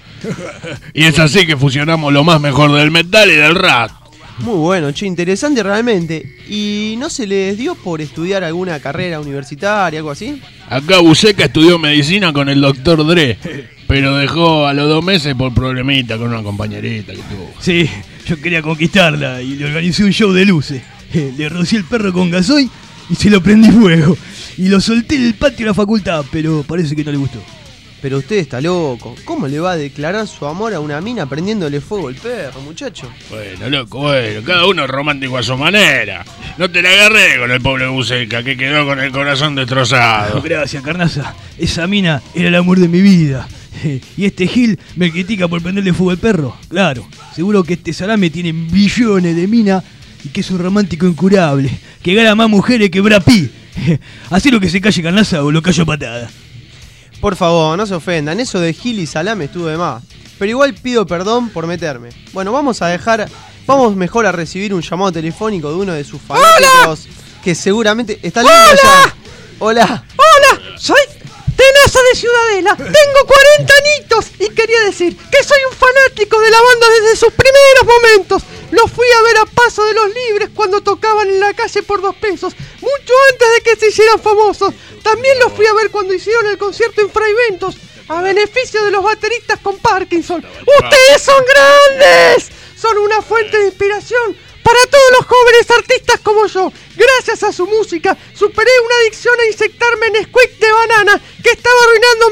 Y es así que fusionamos lo más mejor del metal y del rap. Muy bueno, interesante realmente. ¿Y no se les dio por estudiar alguna carrera universitaria, algo así? Acá Buceca estudió medicina con el Dr. Dre, pero dejó a los 2 meses por problemita con una compañerita que tuvo. Sí, yo quería conquistarla y le organizé un show de luces. Le rocié el perro con gasoil y se lo prendí fuego. Y lo solté en el patio de la facultad, pero parece que no le gustó. Pero usted está loco. ¿Cómo le va a declarar su amor a una mina prendiéndole fuego al perro, muchacho? Bueno, loco, cada uno es romántico a su manera. No te la agarré con el pobre Buceca, que quedó con el corazón destrozado. Gracias, Carnaza. Esa mina era el amor de mi vida. Y este Gil me critica por prenderle fuego al perro. Claro, seguro que este salame tiene billones de minas y que es un romántico incurable, que gana más mujeres que Brad Pitt. Así lo que se calle, Carnaza, o lo callo a patada. Por favor, no se ofendan, eso de Gil y salame estuvo de más. Pero igual pido perdón por meterme. Bueno, vamos mejor a recibir un llamado telefónico de uno de sus fanáticos. Que seguramente está lindo allá. Hola, soy Tenaza de Ciudadela, tengo 40 añitos y quería decir que soy un fanático de la banda desde sus primeros momentos. Los fui a ver a Paso de los Libres cuando tocaban en la calle por 2 pesos, mucho antes de que se hicieran famosos. También los fui a ver cuando hicieron el concierto en Fray Bentos, a beneficio de los bateristas con Parkinson. ¡Ustedes son grandes! Son una fuente de inspiración para todos los jóvenes artistas como yo. Gracias a su música, superé una adicción a inyectarme Nesquik de banana que estaba arruinando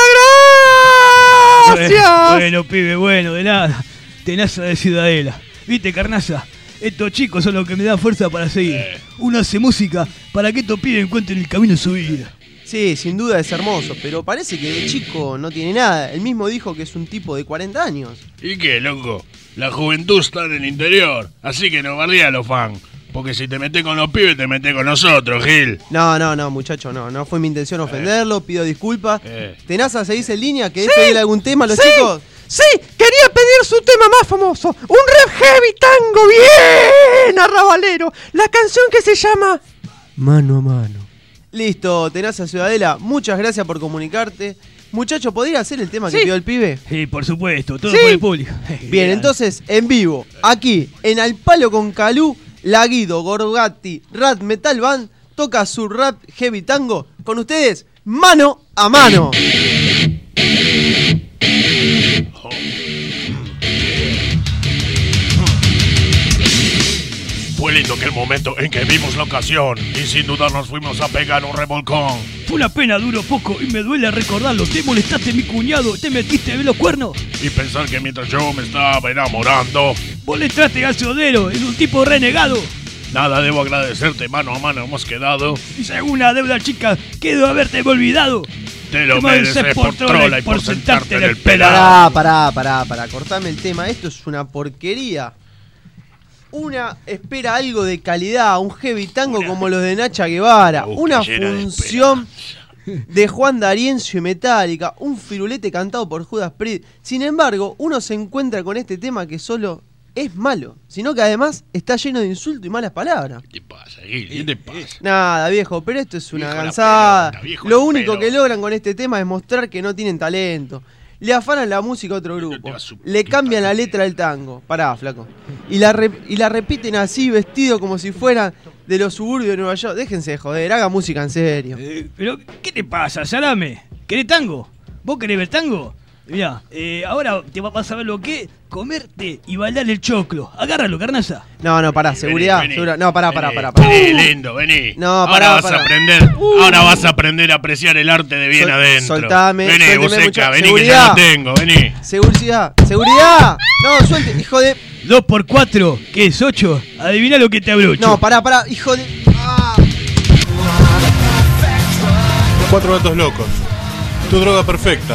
mi vida. ¡Gracias! Bueno, pibe, bueno, de nada. Tenaza de Ciudadela. ¿Viste, Carnaza? Estos chicos son los que me dan fuerza para seguir. Uno hace música para que estos pibes encuentren el camino de su vida. Sí, sin duda es hermoso, pero parece que de chico no tiene nada. Él mismo dijo que es un tipo de 40 años. ¿Y qué, loco? La juventud está en el interior, así que no bardea a los fans. Porque si te metés con los pibes, te metés con nosotros, Gil. No, muchacho, no fue mi intención ofenderlo, pido disculpas. Tenaza, ¿seguís en línea? ¿Querés pedirle algún tema a los chicos? Sí, quería pedir su tema más famoso, un rap heavy tango bien arrabalero, la canción que se llama Mano a Mano. Listo, Tenaza Ciudadela, muchas gracias por comunicarte. Muchacho, ¿podría hacer el tema que pidió el pibe? Sí, por supuesto, todo por el público. Bien, entonces, en vivo, aquí, en Al Palo con Calú, Laguido Gorgati Rap Metal Band toca su rap heavy tango. Con ustedes, Mano a Mano. Fue lindo recuerdo aquel momento en que vimos la ocasión y sin duda nos fuimos a pegar un revolcón. Fue una pena, duró poco y me duele recordarlo. Te molestaste mi cuñado, te metiste en los cuernos. Y pensar que mientras yo me estaba enamorando, vos le entraste gaseodero, es un tipo renegado. Nada debo agradecerte, mano a mano hemos quedado. Y según una deuda chica, quedo haberte olvidado. Te lo mereces por trola y por sentarte en el pelo. Pará, cortame el tema. Esto es una porquería. Una espera algo de calidad, un heavy tango como los de Nacha Guevara, una función de Juan D'Arienzo y Metallica, un firulete cantado por Judas Priest. Sin embargo, uno se encuentra con este tema que solo es malo, sino que además está lleno de insultos y malas palabras. ¿Qué pasa, Gil? ¿Qué te pasa? Nada, viejo, pero esto es una Viejo gansada. la pelota, Lo único que logran con este tema es mostrar que no tienen talento. Le afanan la música a otro grupo. Le cambian la letra del tango. Pará, flaco. Y la repiten así, vestido como si fueran de los suburbios de Nueva York. Déjense de joder, haga música en serio. Pero, ¿qué te pasa, Salame? ¿Querés tango? ¿Vos querés ver tango? Mirá, ahora te vas a ver lo que es comerte y bailar el choclo. Agárralo, carnaza. No, pará, seguridad. Vení. No, pará. Vení, lindo, vení. No, ahora vas a aprender a apreciar el arte de bien adentro. Soltame. Vení, Buceca, vení seguridad. que ya lo tengo, vení. Seguridad. No, suelte, hijo de... 2 por 4, ¿qué es 8? Adivina lo que te abrocho. No, pará, hijo de... Cuatro gatos locos. Tu droga perfecta.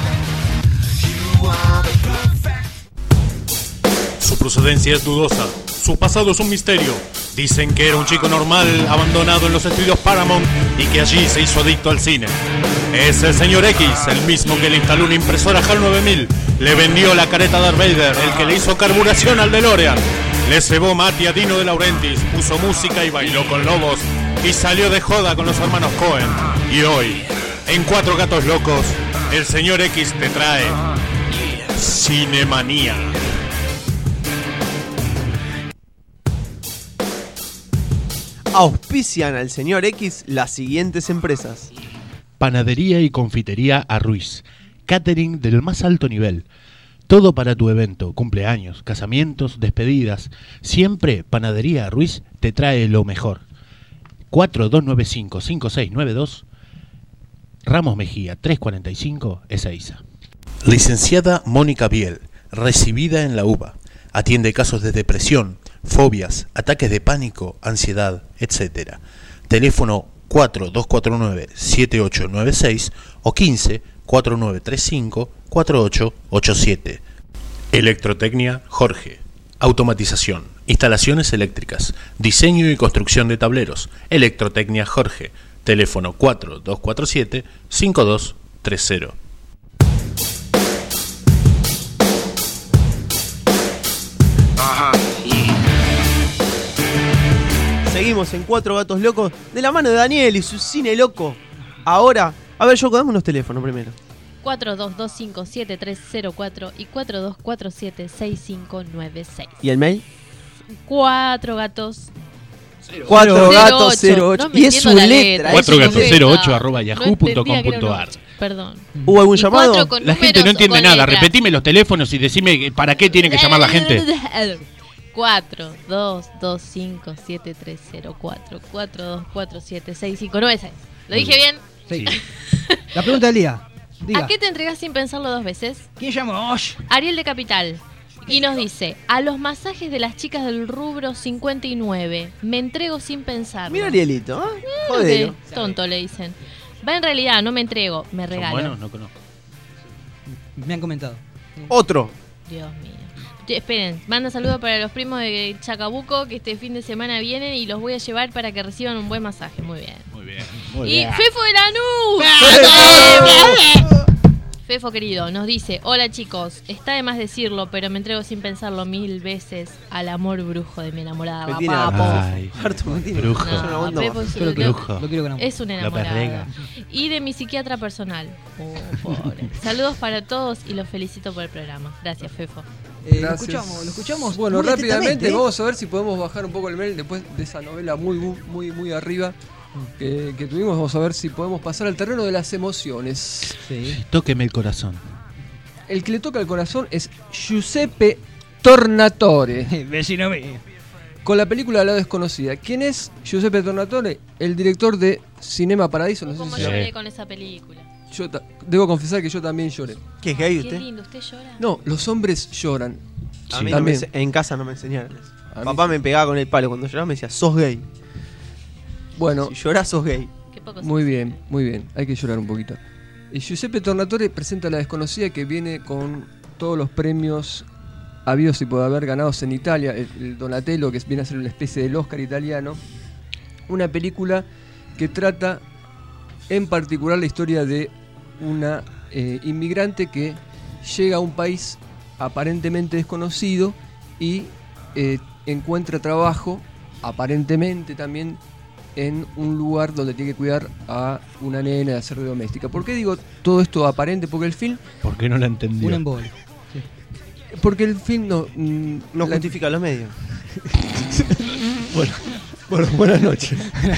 Su procedencia es dudosa, su pasado es un misterio. Dicen que era un chico normal abandonado en los estudios Paramount y que allí se hizo adicto al cine. Es el señor X, el mismo que le instaló una impresora HAL 9000, le vendió la careta a Darth Vader, el que le hizo carburación al DeLorean, le cebó mate a Dino De Laurentiis, puso música y bailó con lobos y salió de joda con los hermanos Cohen. Y hoy, en Cuatro Gatos Locos, el señor X te trae Cinemanía. Auspician al señor X las siguientes empresas: Panadería y confitería Arruiz, catering del más alto nivel. Todo para tu evento, cumpleaños, casamientos, despedidas. Siempre Panadería Arruiz te trae lo mejor. 4295-5692, Ramos Mejía 345, Ezeiza. Licenciada Mónica Biel, recibida en la UBA. Atiende casos de depresión, fobias, ataques de pánico, ansiedad, etc. Teléfono 4249-7896 o 15-4935-4887. Electrotecnia Jorge. Automatización, instalaciones eléctricas, diseño y construcción de tableros. Electrotecnia Jorge. Teléfono 4247-5230. Seguimos en Cuatro Gatos Locos de la mano de Daniel y su cine loco. Ahora, a ver, Yoko, dame unos teléfonos primero. 4225-7304 y 4247-6596. ¿Y el mail? 4gatos. 4gatos08. Y es su letra. 4gatos08@yahoo.com.ar. Perdón. ¿Hubo algún llamado? La gente no entiende nada. Repetime los teléfonos y decime para qué tiene que llamar la gente. 4225-7304 4247-6596. ¿Lo dije bien? Sí. La pregunta del día. Diga. ¿A qué te entregas sin pensarlo dos veces? ¿Quién llamó? Ariel de Capital. Y nos dice, a los masajes de las chicas del rubro 59, me entrego sin pensarlo. Mira Arielito, ¿eh? Joder. Tonto le dicen. Va, en realidad, no me entrego, me regalo. Bueno, no conozco. Me han comentado. Otro. Dios mío. Esperen, manda saludos para los primos de Chacabuco que este fin de semana vienen y los voy a llevar para que reciban un buen masaje. Muy bien. Muy bien. Y Fefo de Lanús. Fefo querido, nos dice, hola chicos, está de más decirlo, pero me entrego sin pensarlo 1000 veces al amor brujo de mi enamorada. Me tiene harto, brujo. No, Fefo es, brujo. Es un enamorado. Y de mi psiquiatra personal. Pobre. Saludos para todos y los felicito por el programa. Gracias, Fefo. Lo escuchamos. Bueno, muy rápidamente vamos a ver si podemos bajar un poco el mail después de esa novela muy arriba que tuvimos. Vamos a ver si podemos pasar al terreno de las emociones. Sí. Tóqueme el corazón. El que le toca el corazón es Giuseppe Tornatore. Vecino mío. con la película La Desconocida. ¿Quién es Giuseppe Tornatore? El director de Cinema Paradiso. No sé ¿Cómo si lloré con esa película? Yo debo confesar que yo también lloré. ¿Qué es gay Qué usted? lindo, ¿usted llora? No, los hombres lloran. A mí no en casa no me enseñaron eso. Papá me pegaba con el palo cuando lloraba, me decía, sos gay. Bueno, si llorás, sos gay. Muy bien, muy bien. Hay que llorar un poquito. Y Giuseppe Tornatore presenta La Desconocida, que viene con todos los premios habidos y por haber ganados en Italia. El Donatello, que viene a ser una especie del Oscar italiano. Una película que trata en particular la historia de una inmigrante que llega a un país aparentemente desconocido y encuentra trabajo, aparentemente también, en un lugar donde tiene que cuidar a una nena de hacer de doméstica. ¿Por qué digo todo esto aparente? Porque el film... ¿Por qué no la entendió? Un embole. Sí. Porque el film no justifica los medios. Bueno, buenas noches.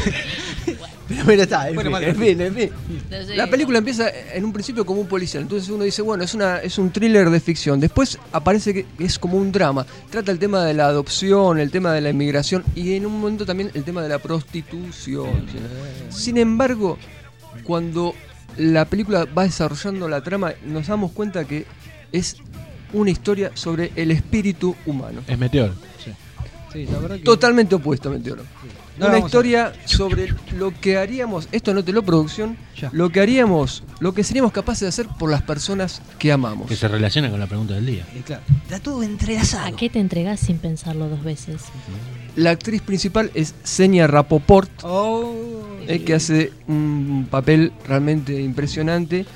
Pero está, en fin. La película empieza en un principio como un policial. Entonces uno dice, bueno, es un thriller de ficción. Después aparece que es como un drama. Trata el tema de la adopción, el tema de la inmigración y en un momento también el tema de la prostitución. Sin embargo, cuando la película va desarrollando la trama, nos damos cuenta que es una historia sobre el espíritu humano. Es Meteor. Sí, la verdad que... Totalmente opuesto a Meteoro. Sí. Una historia sobre lo que haríamos, esto anótelo, producción, lo que haríamos, lo que seríamos capaces de hacer por las personas que amamos. Que se relaciona con la pregunta del día. Claro, está todo entrelazado. ¿A qué te entregás sin pensarlo dos veces? La actriz principal es Xenia Rapoport, sí. Que hace un papel realmente impresionante.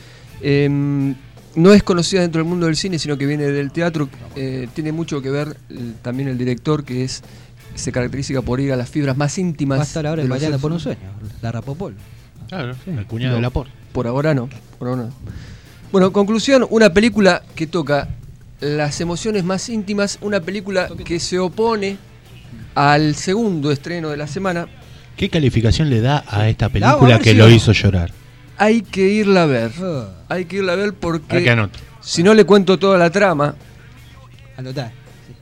No es conocida dentro del mundo del cine, sino que viene del teatro. Tiene mucho que ver también el director, que se caracteriza por ir a las fibras más íntimas. Va a estar ahora en Bailando por un Sueño, la Rapopol. Claro, el cuñado de Laporte. Por ahora no. Bueno, conclusión, una película que toca las emociones más íntimas, una película que se opone al segundo estreno de la semana. ¿Qué calificación le da a esta película que lo hizo llorar? Hay que irla a ver. Hay que irla a ver porque si no le cuento toda la trama, anotá.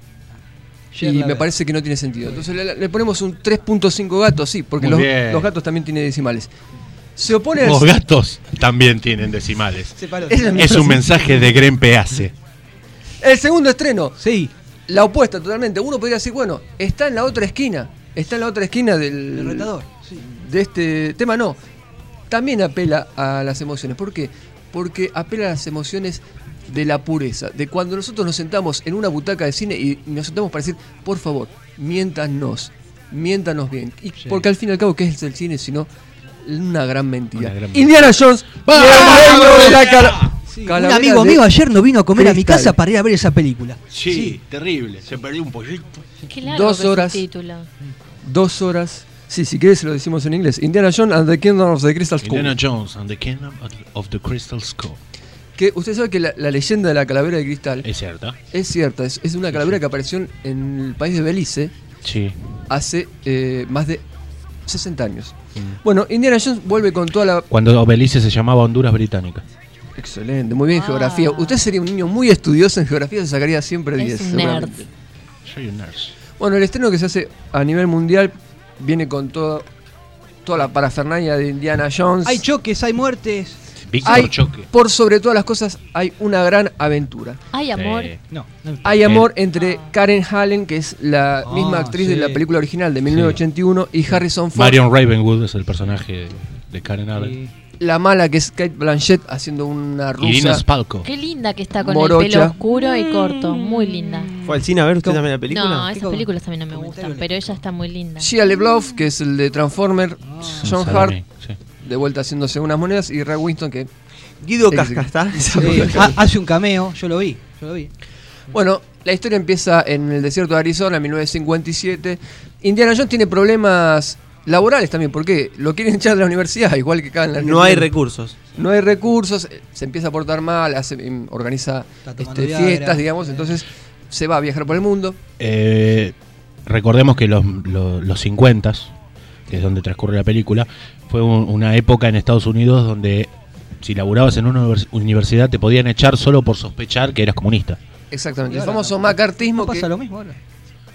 Y me parece que no tiene sentido. Entonces le ponemos un 3.5 gatos, sí, porque los gatos también tienen decimales. Se opone Los gatos también tienen decimales. Es un mensaje de Green Peace. El segundo estreno. Sí. La opuesta totalmente. Uno podría decir, bueno, está en la otra esquina. Está en la otra esquina del retador. Sí. De este tema, no. También apela a las emociones. ¿Por qué? Porque apela a las emociones de la pureza, de cuando nosotros nos sentamos en una butaca de cine y nos sentamos para decir, por favor, miéntanos bien. Y porque al fin y al cabo, ¿qué es el cine sino una gran mentira? Indiana Jones, un amigo mío ayer no vino a comer a mi casa para ir a ver esa película. Sí, terrible, se perdió un pollito. Qué largo 2 horas. 2 horas. Sí, si quieres lo decimos en inglés. Indiana Jones and the Kingdom of the Crystal Skull. Indiana Jones and the Kingdom of the Crystal Skull. Que usted sabe que la leyenda de la calavera de cristal es cierta. Es cierta, es una calavera que apareció en el país de Belice hace más de 60 años. Bueno, Indiana Jones vuelve con toda la... Cuando Belice se llamaba Honduras Británica. Excelente, muy bien geografía. Usted sería un niño muy estudioso en geografía, se sacaría siempre 10. Es un nerd. Soy un nerd. Bueno, el estreno que se hace a nivel mundial viene con toda la parafernalia de Indiana Jones. Hay choques, hay muertes. Por sobre todas las cosas, hay una gran aventura. ¿Hay amor? Hay amor entre Karen Allen, que es la misma actriz de la película original de 1981, y Harrison Ford. Marion Ravenwood es el personaje de Karen Allen. La mala, que es Kate Blanchett, haciendo una rusa. Irina Spalko. Qué linda que está con morocha. el pelo oscuro y corto. Muy linda. ¿Fue al cine a ver usted también la película? No, esas películas también no me gustan, pero ella está muy linda. Shia LaBeouf, que es el de Transformer. John Hart, de vuelta haciéndose unas monedas. Y Ray Winston, que... Guido Cascastá. Hace un cameo, yo lo vi. Bueno, la historia empieza en el desierto de Arizona, en 1957. Indiana Jones tiene problemas laborales también, porque lo quieren echar de la universidad, igual que acá en la Argentina. No hay recursos. No hay recursos, se empieza a portar mal, organiza fiestas, digamos, entonces se va a viajar por el mundo. Recordemos que los 50s, que es donde transcurre la película, fue una época en Estados Unidos donde si laburabas en una universidad te podían echar solo por sospechar que eras comunista. Exactamente, el famoso macartismo. ¿No pasa lo mismo ahora?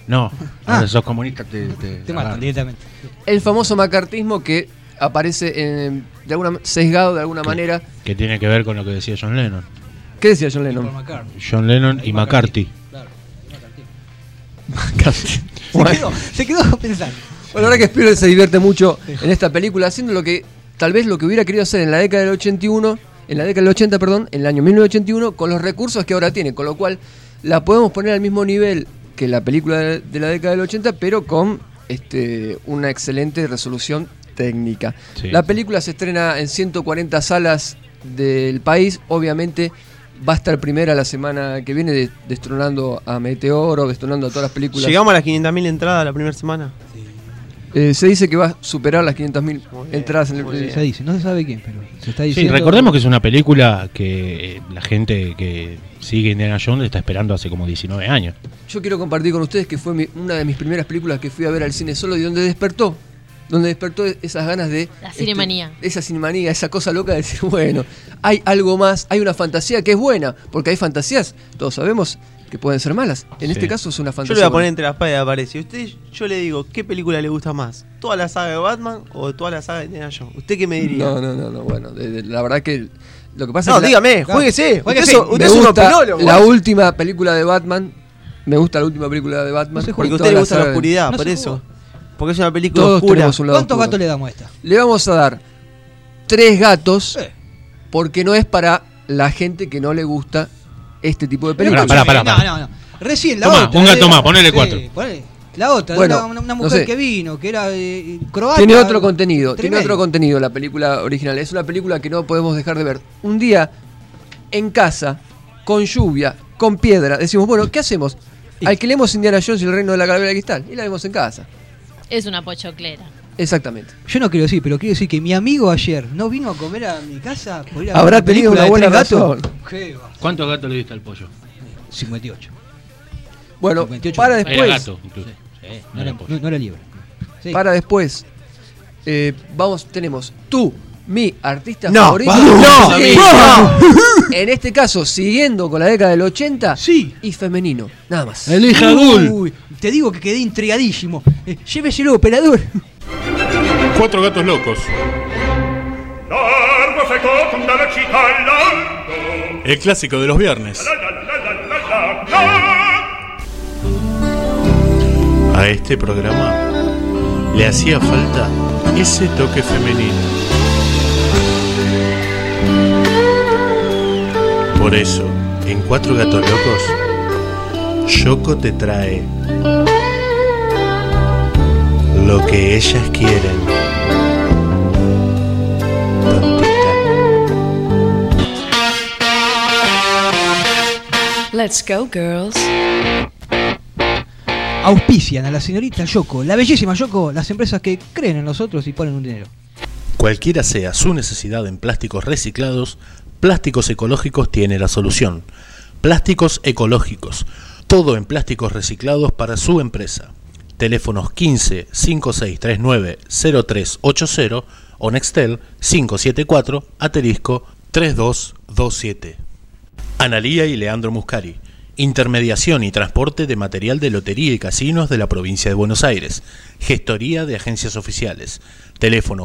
No, ahora sos comunista, te Te matan agarran. directamente. El famoso macartismo que aparece sesgado de alguna manera. Que tiene que ver con lo que decía John Lennon. ¿Qué decía John Lennon? John Lennon y McCarthy. Se quedó pensando. Bueno, ahora que Spielberg se divierte mucho en esta película, haciendo lo que tal vez lo que hubiera querido hacer en la década del 81, en la década del 80, perdón, en el año 1981, con los recursos que ahora tiene, con lo cual la podemos poner al mismo nivel que la película de la década del 80, pero con una excelente resolución técnica. Sí. La película se estrena en 140 salas del país, obviamente va a estar primera la semana que viene, destronando a Meteoro, destronando a todas las películas. ¿Llegamos a las 500.000 entradas la primera semana? Se dice que va a superar las 500.000 entradas en el... Se dice, no se sabe quién, pero se está Sí, diciendo. recordemos que es una película que la gente que sigue Indiana Jones está esperando hace como 19 años. Yo quiero compartir con ustedes que fue una de mis primeras películas que fui a ver al cine solo y donde despertó esas ganas de... La cinemanía. Esa cinemanía, esa cosa loca de decir, bueno, hay algo más, hay una fantasía que es buena, porque hay fantasías, todos sabemos que pueden ser malas. En Sí. este caso es una Yo fantasía. le voy a poner buena. entre la espada y la pared. Si usted, yo le digo, ¿qué película le gusta más? ¿Toda la saga de Batman o toda la saga de Indiana Jones? ¿Usted qué me diría? No, bueno, la verdad que lo que pasa No, es que... dígame, juéguese. Jueguese. Usted es un Me gusta opinólogo. la última película de Batman. Me gusta la última película de Batman. Porque a toda usted le gusta la saga- oscuridad, No por se eso. juega. Porque es una película Todos oscura. tenemos un lado ¿Cuántos oscuro. gatos le damos a esta? Le vamos a dar 3 gatos porque no es para la gente que no le gusta este tipo de películas. Pará. No. Recién la Tomá, otra. un gato más, ponele 4. Ponele. La otra, Bueno, una no mujer sé. que vino, que era croata. Tiene otro contenido, Tremendo. la película original. Es una película que no podemos dejar de ver. Un día, en casa, con lluvia, con piedra, decimos, bueno, ¿qué hacemos? Alquilemos Indiana Jones y el Reino de la Calavera de Cristal y la vemos en casa. Es una pochoclera. Exactamente. Yo no quiero decir, pero quiero decir que mi amigo ayer no vino a comer a mi casa por ir a ver Habrá una tenido película una de buena 3 gatos. razón. Qué va. ¿Cuántos gatos le diste al pollo? 58. Bueno, 58. para Era después. gato, incluso. No era, no era libre. Sí. Para después. Tenemos tú, mi artista No, favorito. no, Sí. no. En este caso, siguiendo con la década del 80. Sí. Y femenino, nada más. Elige a Gul. Uy, te digo que quedé intrigadísimo. Lléveselo, operador. 4 gatos locos. El clásico de los viernes. A este programa le hacía falta ese toque femenino. Por eso, en 4 gatos locos, Yoko te trae lo que ellas quieren. Let's go, girls. Auspician a la señorita Yoko, la bellísima Yoko, las empresas que creen en nosotros y ponen un dinero. Cualquiera sea su necesidad en plásticos reciclados, Plásticos Ecológicos tiene la solución. Plásticos Ecológicos, todo en plásticos reciclados para su empresa. Teléfonos 15 5639 0380 o Nextel 574 asterisco 3227. Analía y Leandro Muscari. Intermediación y transporte de material de lotería y casinos de la provincia de Buenos Aires. Gestoría de agencias oficiales. Teléfono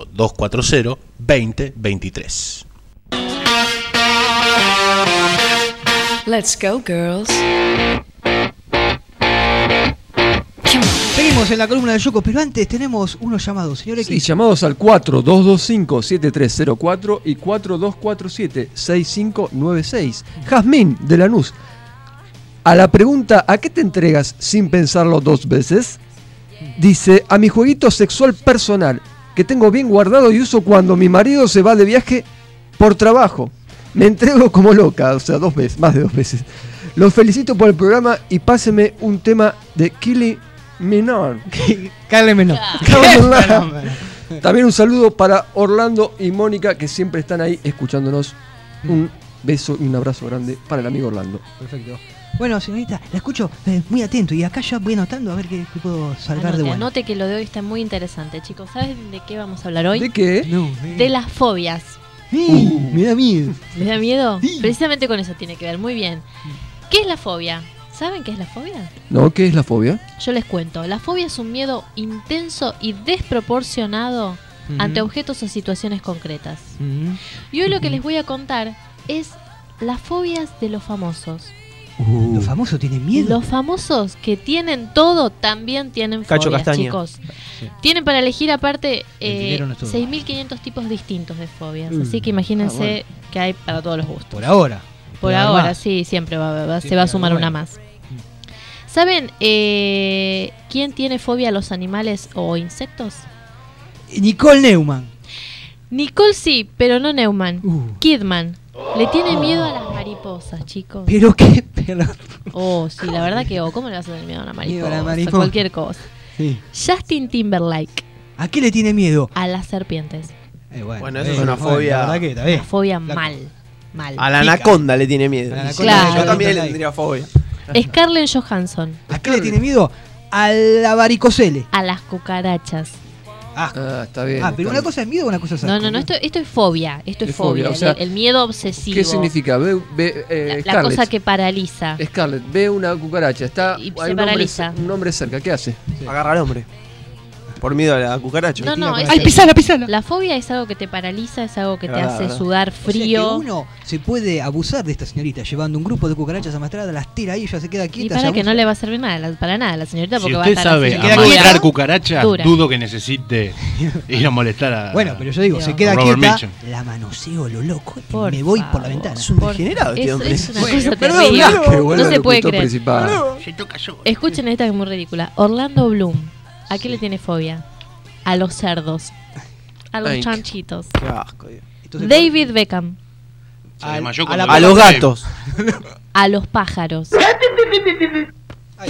4240-2023. Let's go, girls. Seguimos en la columna de Yoko, pero antes tenemos unos llamados, señor X. Sí, llamados al 4225-7304 y 4247-6596. Jazmín de Lanús. A la pregunta ¿a qué te entregas sin pensarlo 2 veces? Dice, a mi jueguito sexual personal, que tengo bien guardado y uso cuando mi marido se va de viaje por trabajo. Me entrego como loca, o sea, 2 veces, más de 2 veces. Los felicito por el programa y páseme un tema de Kylie Minogue. Kylie Minogue. También un saludo para Orlando y Mónica, que siempre están ahí escuchándonos. Un beso y un abrazo grande para el amigo Orlando. Perfecto. Bueno, señorita, la escucho muy atento y acá ya voy anotando a ver qué puedo salvar de bueno. Anote que lo de hoy está muy interesante, chicos. ¿Saben de qué vamos a hablar hoy? ¿De qué? No, De las fobias. me da miedo. ¿Les da miedo? Precisamente con eso tiene que ver. Muy bien. ¿Qué es la fobia? ¿Saben qué es la fobia? No, ¿qué es la fobia? Yo les cuento. La fobia es un miedo intenso y desproporcionado ante objetos o situaciones concretas. Y hoy lo que les voy a contar es las fobias de los famosos. ¿Los famosos tienen miedo? Los famosos que tienen todo también tienen Cacho fobias, Castaña. chicos. Tienen para elegir aparte dinero no es todo. 6.500 tipos distintos de fobias. Así que imagínense que hay para todos los gustos. Por ahora. Por Nada ahora, más. sí, siempre se Siempre va a sumar algo una bueno. más. ¿Saben quién tiene fobia a los animales o insectos? Nicole Neumann. Nicole sí, pero no Neumann. Kidman. Le tiene miedo a las mariposas, chicos. ¿Pero qué? Pero... Oh, sí, la verdad que ¿cómo le vas a tener miedo a una mariposa? Miedo a la mariposa. Cualquier cosa. Sí. Justin Timberlake. ¿A qué le tiene miedo? A las serpientes. Bueno, eso es una fobia. La verdad que está bien. Una fobia mal. A la anaconda le tiene miedo. A la anaconda Claro. Yo también le tendría fobia. Scarlett Johansson. ¿A qué le tiene miedo? A la varicocele. A las cucarachas. Está bien. Pero una cosa es miedo o una cosa es asco. No, esto es fobia. Esto es Es fobia, fobia. o sea, el miedo obsesivo. ¿Qué significa? La Scarlett, cosa que paraliza. Scarlett ve una cucaracha, está Y hay se un hombre, paraliza. un hombre cerca, ¿qué hace? Agarra al hombre. Por miedo a la cucaracha. No, ¡Ay, pisala! La fobia es algo que te paraliza, es algo que te Verdad, hace verdad. sudar O sea frío. que uno se puede abusar de esta señorita llevando un grupo de cucarachas amastradas, las tira ahí, ella se queda Y quieta. para se que no abusa. le va a servir nada, para nada a la señorita, Si porque va a usted estar sabe así. queda amasar quieta, cucarachas, dura. dudo que necesite ir a molestar a. Bueno, pero yo digo, se Dios. queda Robert quieta, Mitchum. la manoseo lo loco y Por me voy favor. por la ventana. Es un degenerado este Es, hombre. es una Bueno, cosa perdón, terrible. Que vuelva No se al puede locutor creer. principal. Se toca yo. Escuchen esta que es muy ridícula. Orlando Bloom. ¿A qué le tiene fobia? A los cerdos. A los Ay. chanchitos. Qué asco, Dios. Entonces, David Beckham. Se desmayó a cuando la- A los gatos. A los pájaros. Ay,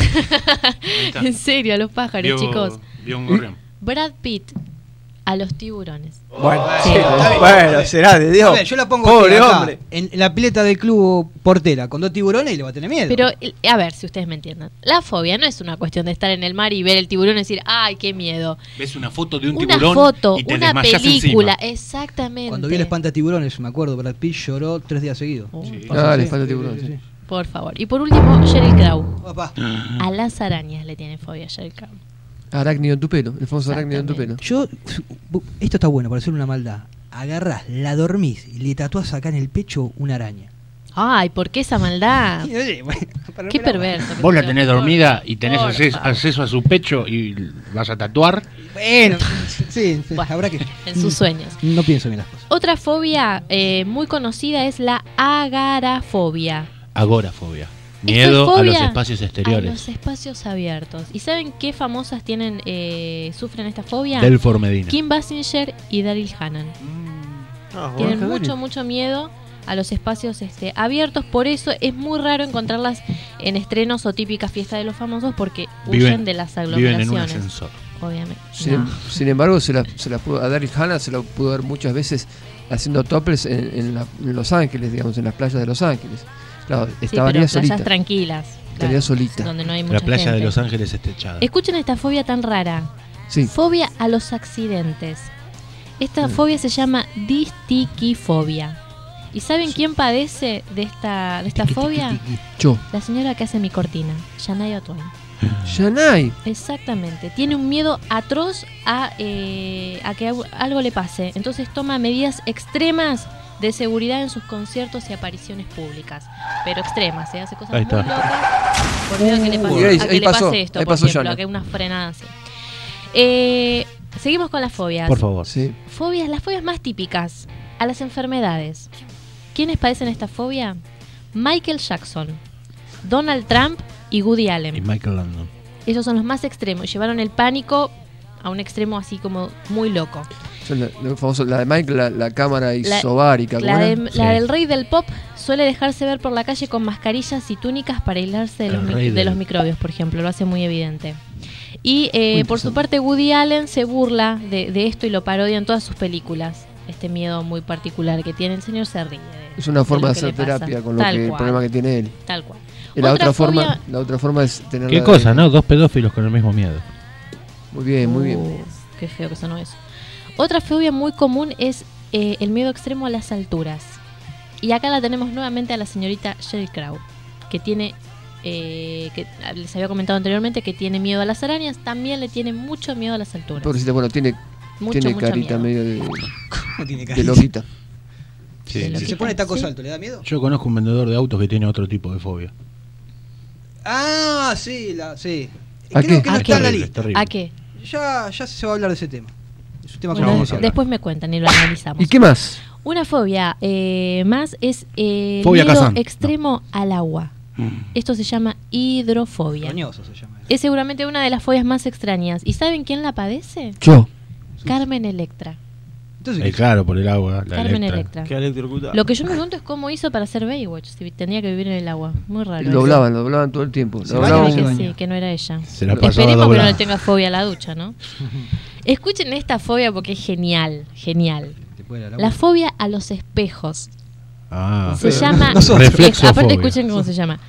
En serio, a los pájaros, chicos. Vio un gorrión. Brad Pitt. A los tiburones. Bueno, Sí. bueno, será de Dios. a ver, yo la pongo Pobre acá, hombre. en la pileta del club Portera con 2 tiburones y le va a tener miedo. Pero, a ver, si ustedes me entiendan. La fobia no es una cuestión de estar en el mar y ver el tiburón y decir, ¡ay, qué miedo! Ves una foto de un Una tiburón foto, y te una desmayás película, encima. exactamente. Cuando vi el espantatiburones, me acuerdo, Brad Pitt lloró 3 días seguidos. Sí. Ah, le falta tiburón. sí. Por favor. Y por último, Sheryl Crow. Papá, A las arañas le tiene fobia Sheryl Crow. Arácnido en tu pelo, el famoso arácnido en tu pelo. yo, esto está bueno para hacer una maldad. Agarrás, la dormís y le tatuás acá en el pecho una araña. Ay, ¿por qué esa maldad? Qué perverso. Vos la tenés dormida y tenés Por acceso a su pecho y vas a tatuar. Bueno, sí, Bueno, habrá que. en sus sueños. No pienso bien las cosas. Otra fobia muy conocida es la agarafobia. Agorafobia. Esto Miedo es a los fobia espacios A exteriores. los espacios abiertos. ¿Y saben qué famosas tienen sufren esta fobia? Delfor Medina. Kim Basinger y Daryl Hannah. Ah, Tienen bueno. mucho miedo a los espacios abiertos. Por eso es muy raro encontrarlas en estrenos o típicas fiestas de los famosos porque huyen de las Viven aglomeraciones. en un ascensor. Obviamente. Sin embargo, se la pudo, a Daryl Hannah se la pudo ver muchas veces haciendo topless en Los Ángeles, digamos, en las playas de Los Ángeles. Claro, Sí, estaría pero solita. playas tranquilas. Estaría solita. Donde no hay La mucha playa gente. de Los Ángeles está echada. Escuchen esta fobia tan rara. Sí. Fobia a los accidentes. Esta fobia se llama distiquifobia. ¿Y saben quién padece de esta fobia? Yo. La señora que hace mi cortina, Shania Twain. Yanai. Exactamente. Tiene un miedo atroz a que algo le pase. Entonces toma medidas extremas de seguridad en sus conciertos y apariciones públicas. Pero extremas, ¿eh? Hace cosas Ahí muy está. locas por miedo a que le pase, Ahí a que le pasó, pase esto, ahí por pasó ejemplo, Yana. a que una frenada así. Seguimos con las fobias. Por favor. Sí. Fobias, las fobias más típicas. A las enfermedades. ¿Quiénes padecen esta fobia? Michael Jackson, Donald Trump y Woody Y Allen. Michael Landon. Esos son los más extremos. Llevaron el pánico a un extremo así como muy loco. Son lo famoso, la de Mike, la cámara isobárica. ¿cómo La, era? la del rey del pop suele dejarse ver por la calle con mascarillas y túnicas para aislarse El rey de del- los microbios, por ejemplo. Lo hace muy evidente. Y Muy por su interesante. parte Woody Allen se burla de esto y lo parodia en todas sus películas. Este miedo muy particular que tiene el señor se ríe. Es una forma de lo que hacer le pasa. terapia con lo Tal que, el cual. problema que tiene él. Tal cual. Y la otra fobia- forma es tener Qué la cosa, de- ¿no? Dos pedófilos con el mismo miedo. Muy bien, muy bien. Qué feo que sonó eso. Otra fobia muy común es el miedo extremo a las alturas. Y acá la tenemos nuevamente a la señorita Sheryl Crow, que tiene que les había comentado anteriormente que tiene miedo a las arañas, también le tiene mucho miedo a las alturas. Pobrecita, bueno, tiene Mucho carita miedo. medio de Tiene de carita. loquita. Sí. Si se pone tacos altos, ¿le da miedo? Yo conozco un vendedor de autos que tiene otro tipo de fobia. Ah, sí, sí. ¿A Creo qué? que no ¿A está en la qué? lista. Terrible. ¿A qué? Ya se va a hablar de ese tema. Es un tema Bueno, vamos a hablar. después me cuentan y lo analizamos. ¿Y qué más? Una fobia más es Fobia miedo Kazan. extremo al agua. Esto se llama hidrofobia. Roñoso se llama eso. Es seguramente una de las fobias más extrañas. ¿Y saben quién la padece? Yo. Carmen Electra. Entonces, Claro, por el agua. La Carmen Electra. Electra. Que electrocutada. Lo que yo me pregunto es cómo hizo para ser Baywatch, si tenía que vivir en el agua. Muy raro. Lo eso. hablaban todo el tiempo. Se Lo baña, hablaban- se Que baña. sí, que no era ella. Se la pasaba Esperemos que no doblada. le tenga fobia a la ducha, ¿no? Escuchen esta fobia porque es genial, genial. te puede dar La fobia a los espejos. Ah, Se llama... reflexofobia. aparte escuchen cómo se llama.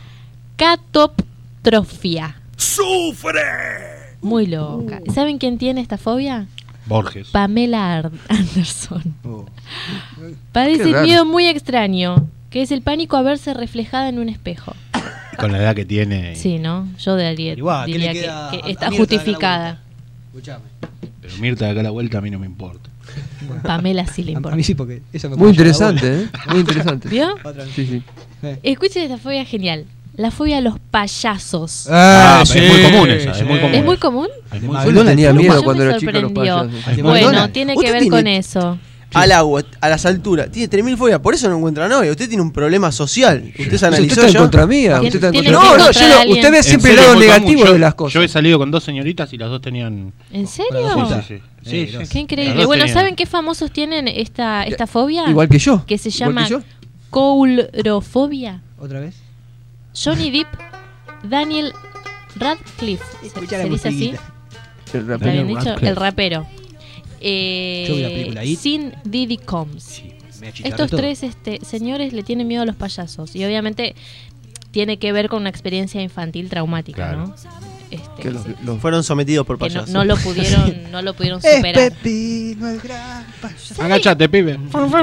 Catoptrofia. ¡Sufre! Muy loca. ¿Saben quién tiene esta fobia? Borges. Pamela Anderson. Oh. Padece Qué un raro. miedo muy extraño, que es el pánico a verse reflejada en un espejo. Con la edad que tiene. Sí, ¿no? Yo diría, Igual, ¿qué le diría queda que a está Mirta justificada. Escuchame. Pero Mirta de acá a la vuelta a mí no me importa. Pamela sí le A importa. mí sí, porque eso me Muy puede llevar a interesante, Muy interesante. ¿Vio? Otra vez. Sí, sí. Escuchen esta fobia genial. La fobia a los payasos. Ah, es muy común esa, es muy común. ¿Es muy común? Es De muy McDonald's. Yo le tenía Yo miedo me cuando era chico a los sorprendió. payasos. ¿De Bueno, McDonald's? tiene que Usted ver tiene- con eso. Al agua, a las alturas. Tiene 3000 fobias, por eso no encuentra novia. Usted tiene un problema social. ¿Usted se Usted analizó está en ya? contra mía. Tiene- Usted está en tiene contra que mía. encontrar a alguien. Usted ve En siempre el serio, lado muy negativo común. de las cosas. Yo he salido con dos señoritas y las dos tenían. ¿En Con serio? la puta. Sí. Qué Las increíble. dos Bueno, tenían. ¿saben qué famosos tienen esta fobia? Igual que yo. Que se Igual llama que yo. coulrofobia. ¿Otra vez? Johnny Depp, Daniel Radcliffe. Escuchá ¿Se la dice así? musiquita. El ¿Está rapero. bien dicho? Radcliffe. El rapero. Yo vi la película It. Sin Diddy Combs. Me achicharré Estos todo. tres señores le tienen miedo a los payasos. Y obviamente tiene que ver con una experiencia infantil traumática, Claro. ¿no? Que los- Fueron sometidos por que no, payasos. no lo pudieron Es superar. Pepino el gran payaso. Agachate, pibe.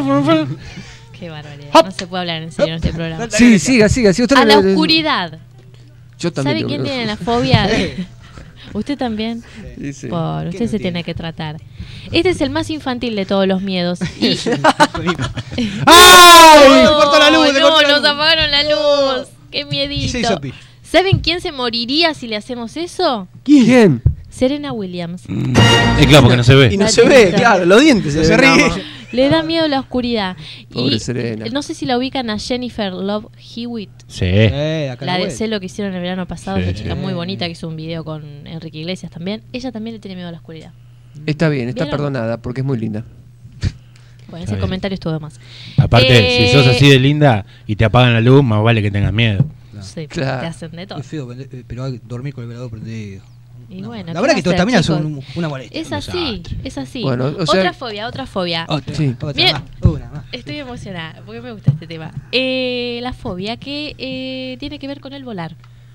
Qué barbaridad. No se puede hablar en serio en este programa. Sí, siga. Si usted A la le- oscuridad. Yo también. ¿Sabe quién creo. tiene la fobia? ¿Usted también? Sí, sí. Por, ¿Quién usted no se tiene? tiene que tratar. Este es el más infantil de todos los miedos. Y... ¡Ay! No, Se cortó la luz, se no, cortó la nos luz. apagaron la luz. Qué Y se miedito. hizo pillo. ¿Saben quién se moriría si le hacemos eso? ¿Quién? Serena Williams. Es claro, porque no se Y ve. no La se ve, tinta. claro, los dientes se, Se ven nada ríe. más. Le da miedo la oscuridad. Pobre Y Serena. no sé si la ubican a Jennifer Love Hewitt. Sí. Acá La de vuelta. Celo que hicieron el verano pasado, Sí, esa chica sí. muy bonita que hizo un video con Enrique Iglesias también. Ella también le tiene miedo a la oscuridad. Está bien, está ¿Vieron? perdonada porque es muy linda. Bueno, Está ese bien. comentario estuvo de más. Aparte, si sos así de linda y te apagan la luz, más vale que tengas miedo. Sí, Claro. te hacen de todo. Es feo, pero hay que dormir con el velador prendido. Y No. bueno, La ¿qué verdad va que a hacer, también es chicos? una molestia. Es así, es así. Bueno, o sea- otra fobia. Otra, Sí. otra Bien. más, una más. Estoy emocionada porque me gusta este tema. La fobia que tiene que ver con el volar.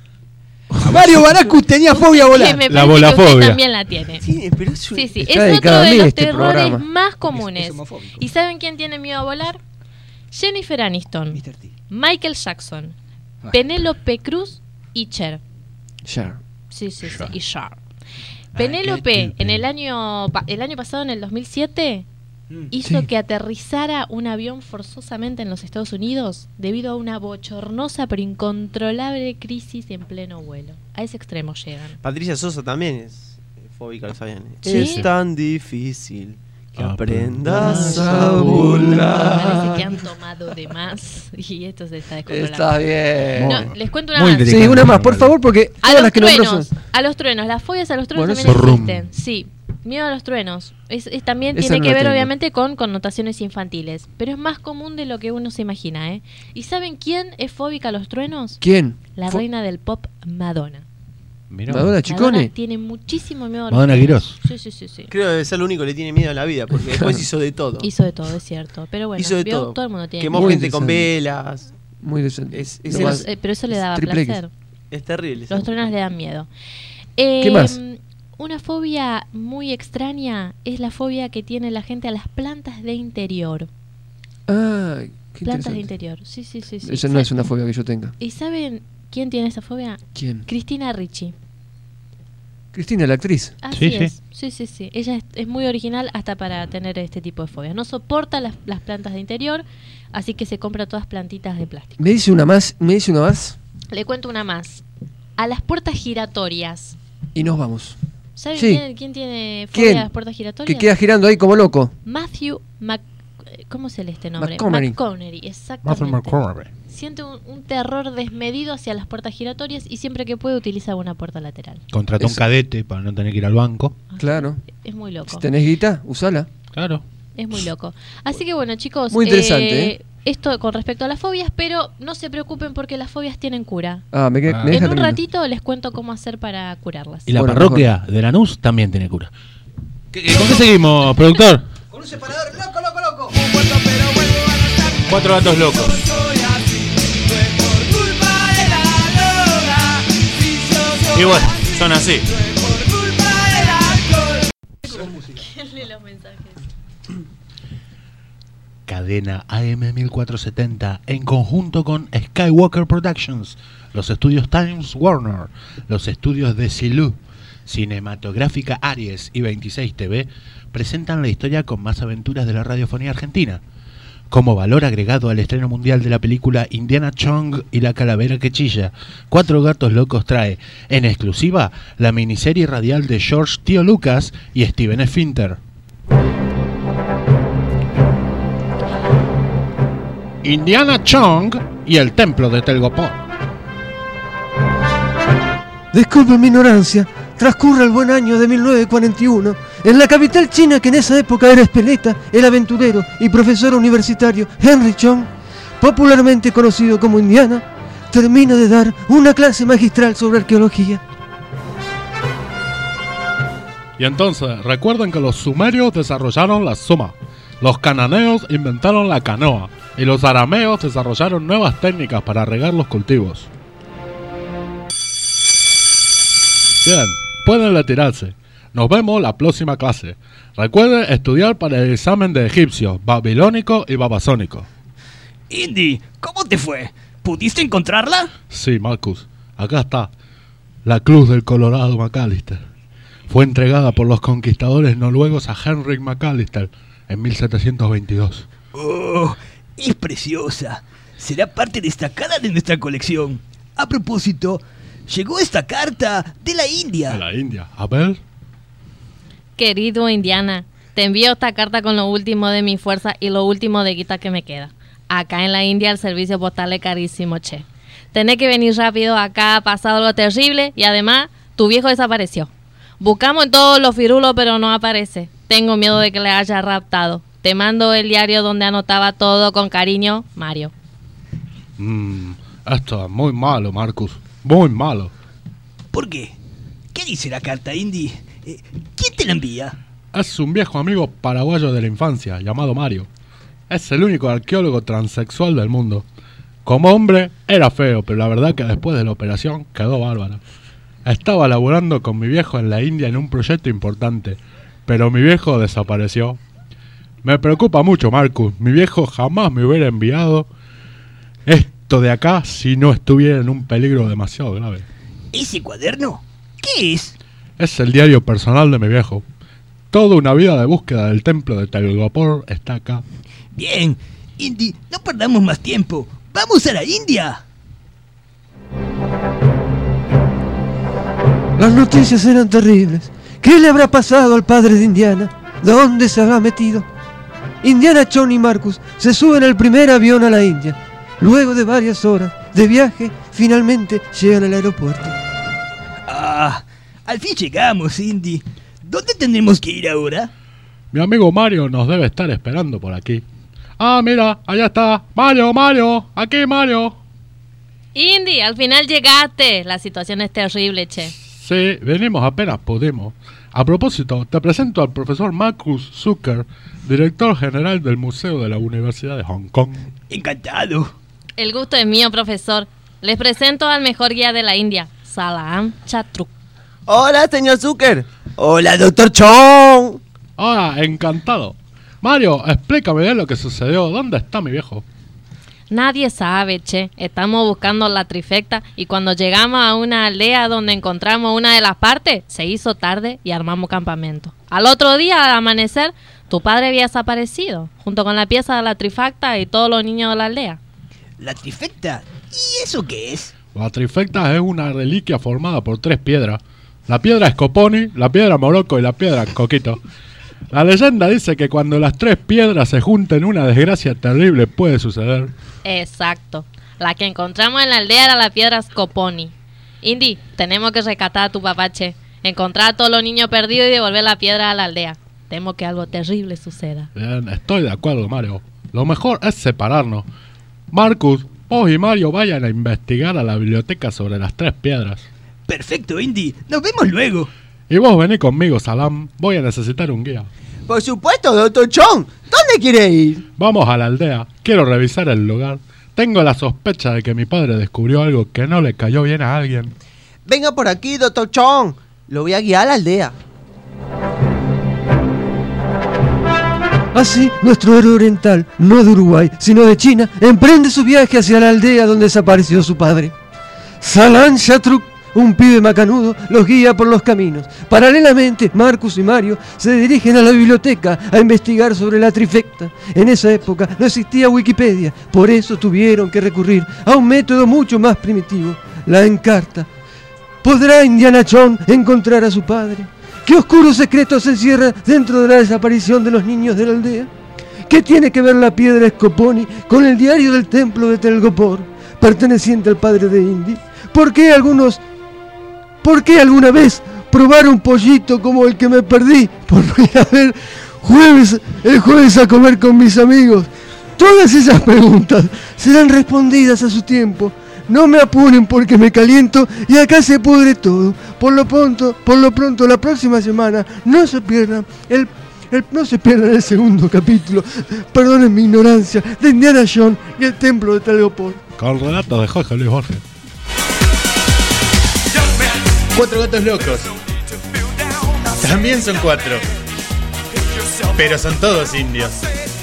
Mario Baracus tenía fobia a Que volar. me La parece que usted volafobia. también la tiene. Sí, pero es un- Sí, sí. Está Es otro dedicado a de mí los este terrores programa. más comunes. Es homofóbico. ¿Y saben quién tiene miedo a volar? Jennifer Aniston, Mr. T. Michael Jackson, Ah. Penélope Cruz y Cher. Ya. Sí, sí, sí. Y Cher. Penélope, en el año pasado, en el 2007, hizo Sí. que aterrizara un avión forzosamente en los Estados Unidos debido a una bochornosa pero incontrolable crisis en pleno vuelo. A ese extremo llegan. Patricia Sosa también es fóbica, lo sabían. ¿Sí? Es tan difícil que Aprendas aprendas a volar. Parece que han tomado de más y esto se está descontrolando. Está bien. No, les cuento una Muy más. inteligente. Sí, una más, por favor, porque A todas los las que nombró truenos, son. a los truenos, las fobias a los truenos Bueno, también eso- existen. Sí, miedo a los truenos. También Esa tiene no que la ver tengo. obviamente con connotaciones infantiles, pero es más común de lo que uno se imagina, ¿eh? ¿Y saben quién es fóbica a los truenos? ¿Quién? La reina del pop, Madonna. Mirá. Madonna Madonna Chicone. tiene muchísimo miedo a los Madonna truenos. Quirós. Sí, sí, sí, sí. Creo que debe ser lo único que le tiene miedo a la vida, porque después hizo de todo. Hizo de todo, es cierto. Pero bueno, Hizo de vio, todo. el mundo tiene Quemó miedo. Muy gente con interesante. velas. Muy decente. Es Pero eso le daba triple X. placer. Es terrible. Los truenos le dan miedo. ¿Qué más? Una fobia muy extraña es la fobia que tiene la gente a las plantas de interior. Ay, qué Plantas de interesante. interior, sí, sí, sí. sí. Esa no es una fobia que yo tenga. ¿Y saben quién tiene esa fobia? ¿Quién? Cristina Ricci. Cristina, la actriz. Así es. Sí. Ella es muy original hasta para tener este tipo de fobias. No soporta las plantas de interior, así que se compra todas plantitas de plástico. ¿Me dice una más? Le cuento una más. A las puertas giratorias. Y nos vamos. ¿Sabe Sí. quién tiene fobia a las puertas giratorias? Que queda girando ahí como loco. Matthew ¿cómo se lee este nombre? McConaughey, exactamente. Matthew McConaughey. Siente un terror desmedido hacia las puertas giratorias y siempre que puede utiliza una puerta lateral. Contrató un cadete para no tener que ir al banco. Claro. Es muy loco. Si tenés guita, usala. Claro. Es muy loco. Así que bueno, chicos. Muy interesante, Esto con respecto a las fobias, pero no se preocupen porque las fobias tienen cura. Me deja En un tranquilo. ratito les cuento cómo hacer para curarlas. Y la parroquia de Lanús también tiene cura. ¿Con qué seguimos, productor? Con un separador loco. 4 gatos locos. Y bueno, son así. ¿Quién lee los mensajes? Cadena AM 1470 en conjunto con Skywalker Productions, los estudios Times Warner, los estudios de Silú, Cinematográfica Aries y 26 TV presentan la historia con más aventuras de la radiofonía argentina. Como valor agregado al estreno mundial de la película Indiana Chong y la calavera que chilla, Cuatro Gatos Locos trae en exclusiva la miniserie radial de George Tío Lucas y Steven F. Finter. Indiana Chong y el templo de Telgopor. Disculpen mi ignorancia. Transcurre el buen año de 1941. En la capital china, que en esa época era Espeleta, el aventurero y profesor universitario Henry Chong, popularmente conocido como Indiana, termina de dar una clase magistral sobre arqueología. Y entonces, recuerden que los sumerios desarrollaron la suma, los cananeos inventaron la canoa y los arameos desarrollaron nuevas técnicas para regar los cultivos. Bien, pueden retirarse. Nos vemos la próxima clase. Recuerden estudiar para el examen de egipcio, babilónico y babasónico. Indy, ¿cómo te fue? ¿Pudiste encontrarla? Sí, Marcus, acá está. La Cruz del Colorado McAllister. Fue entregada por los conquistadores noruegos a Henrik McAllister en 1722. Oh, es preciosa. Será parte destacada de nuestra colección. A propósito, llegó esta carta de la India. ¿De la India? A ver. Querido Indiana, te envío esta carta con lo último de mi fuerza y lo último de guita que me queda. Acá en la India el servicio postal es carísimo, che. Tenés que venir rápido, acá ha pasado algo terrible y además tu viejo desapareció. Buscamos en todos los firulos pero no aparece. Tengo miedo de que le haya raptado. Te mando el diario donde anotaba todo con cariño, Mario. Esto es muy malo, Marcus. Muy malo. ¿Por qué? ¿Qué dice la carta, Indy? ¿Quién te la envía? Es un viejo amigo paraguayo de la infancia, llamado Mario. Es el único arqueólogo transexual del mundo. Como hombre, era feo, pero la verdad que después de la operación quedó bárbaro. Estaba laborando con mi viejo en la India en un proyecto importante, pero mi viejo desapareció. Me preocupa mucho, Marcus. Mi viejo jamás me hubiera enviado esto de acá si no estuviera en un peligro demasiado grave. ¿Ese cuaderno? ¿Qué es? Es el diario personal de mi viejo. Toda una vida de búsqueda del templo de Telgopor está acá. Bien, Indy, no perdamos más tiempo. ¡Vamos a la India! Las noticias eran terribles. ¿Qué le habrá pasado al padre de Indiana? ¿Dónde se habrá metido? Indiana, Chong y Marcus se suben al primer avión a la India. Luego de varias horas de viaje, finalmente llegan al aeropuerto. Al fin llegamos, Indy. ¿Dónde tendremos que ir ahora? Mi amigo Mario nos debe estar esperando por aquí. Ah, mira, allá está. Mario, aquí Mario. Indy, al final llegaste. La situación es terrible, che. Sí, venimos apenas pudimos. A propósito, te presento al profesor Marcus Zucker, director general del Museo de la Universidad de Hong Kong. Encantado. El gusto es mío, profesor. Les presento al mejor guía de la India, Salam Chatruk. Hola, señor Zucker. Hola, doctor Chong. Hola, encantado. Mario, explícame bien lo que sucedió. ¿Dónde está mi viejo? Nadie sabe, che. Estamos buscando la trifecta y cuando llegamos a una aldea donde encontramos una de las partes, se hizo tarde y armamos campamento. Al otro día, al amanecer, tu padre había desaparecido, junto con la pieza de la trifecta y todos los niños de la aldea. ¿La trifecta? ¿Y eso qué es? La trifecta es una reliquia formada por 3 piedras. La piedra Scoponi, la piedra Morocco y la piedra Coquito. La leyenda dice que cuando las 3 piedras se junten, una desgracia terrible puede suceder. Exacto. La que encontramos en la aldea era la piedra Scoponi. Indy, tenemos que rescatar a tu papá, che. Encontrar a todos los niños perdidos y devolver la piedra a la aldea. Temo que algo terrible suceda. Bien, estoy de acuerdo, Mario. Lo mejor es separarnos. Marcus, vos y Mario vayan a investigar a la biblioteca sobre las 3 piedras. Perfecto, Indy. Nos vemos luego. Y vos vení conmigo, Salam. Voy a necesitar un guía. Por supuesto, Dr. Chong. ¿Dónde quiere ir? Vamos a la aldea. Quiero revisar el lugar. Tengo la sospecha de que mi padre descubrió algo que no le cayó bien a alguien. Venga por aquí, Dr. Chong. Lo voy a guiar a la aldea. Así, nuestro héroe oriental, no de Uruguay, sino de China, emprende su viaje hacia la aldea donde desapareció su padre. Salam Shatruk, un pibe macanudo, los guía por los caminos. Paralelamente, Marcus y Mario se dirigen a la biblioteca a investigar sobre la trifecta. En esa época no existía Wikipedia, por eso tuvieron que recurrir a un método mucho más primitivo, la encarta. ¿Podrá Indiana Jones encontrar a su padre? ¿Qué oscuro secreto se encierra dentro de la desaparición de los niños de la aldea? ¿Qué tiene que ver la piedra Scoponi con el diario del templo de Telgopor, perteneciente al padre de Indy? ¿Por qué alguna vez probar un pollito como el que me perdí por no ir a ver el jueves a comer con mis amigos? Todas esas preguntas serán respondidas a su tiempo. No me apuren porque me caliento y acá se pudre todo. Por lo pronto, la próxima semana no se pierdan el segundo capítulo, perdonen mi ignorancia, de Indiana Jones y el templo de Telgopor. Con relatos de Jorge Luis Borges. 4 gatos locos. También son 4. Pero son todos indios.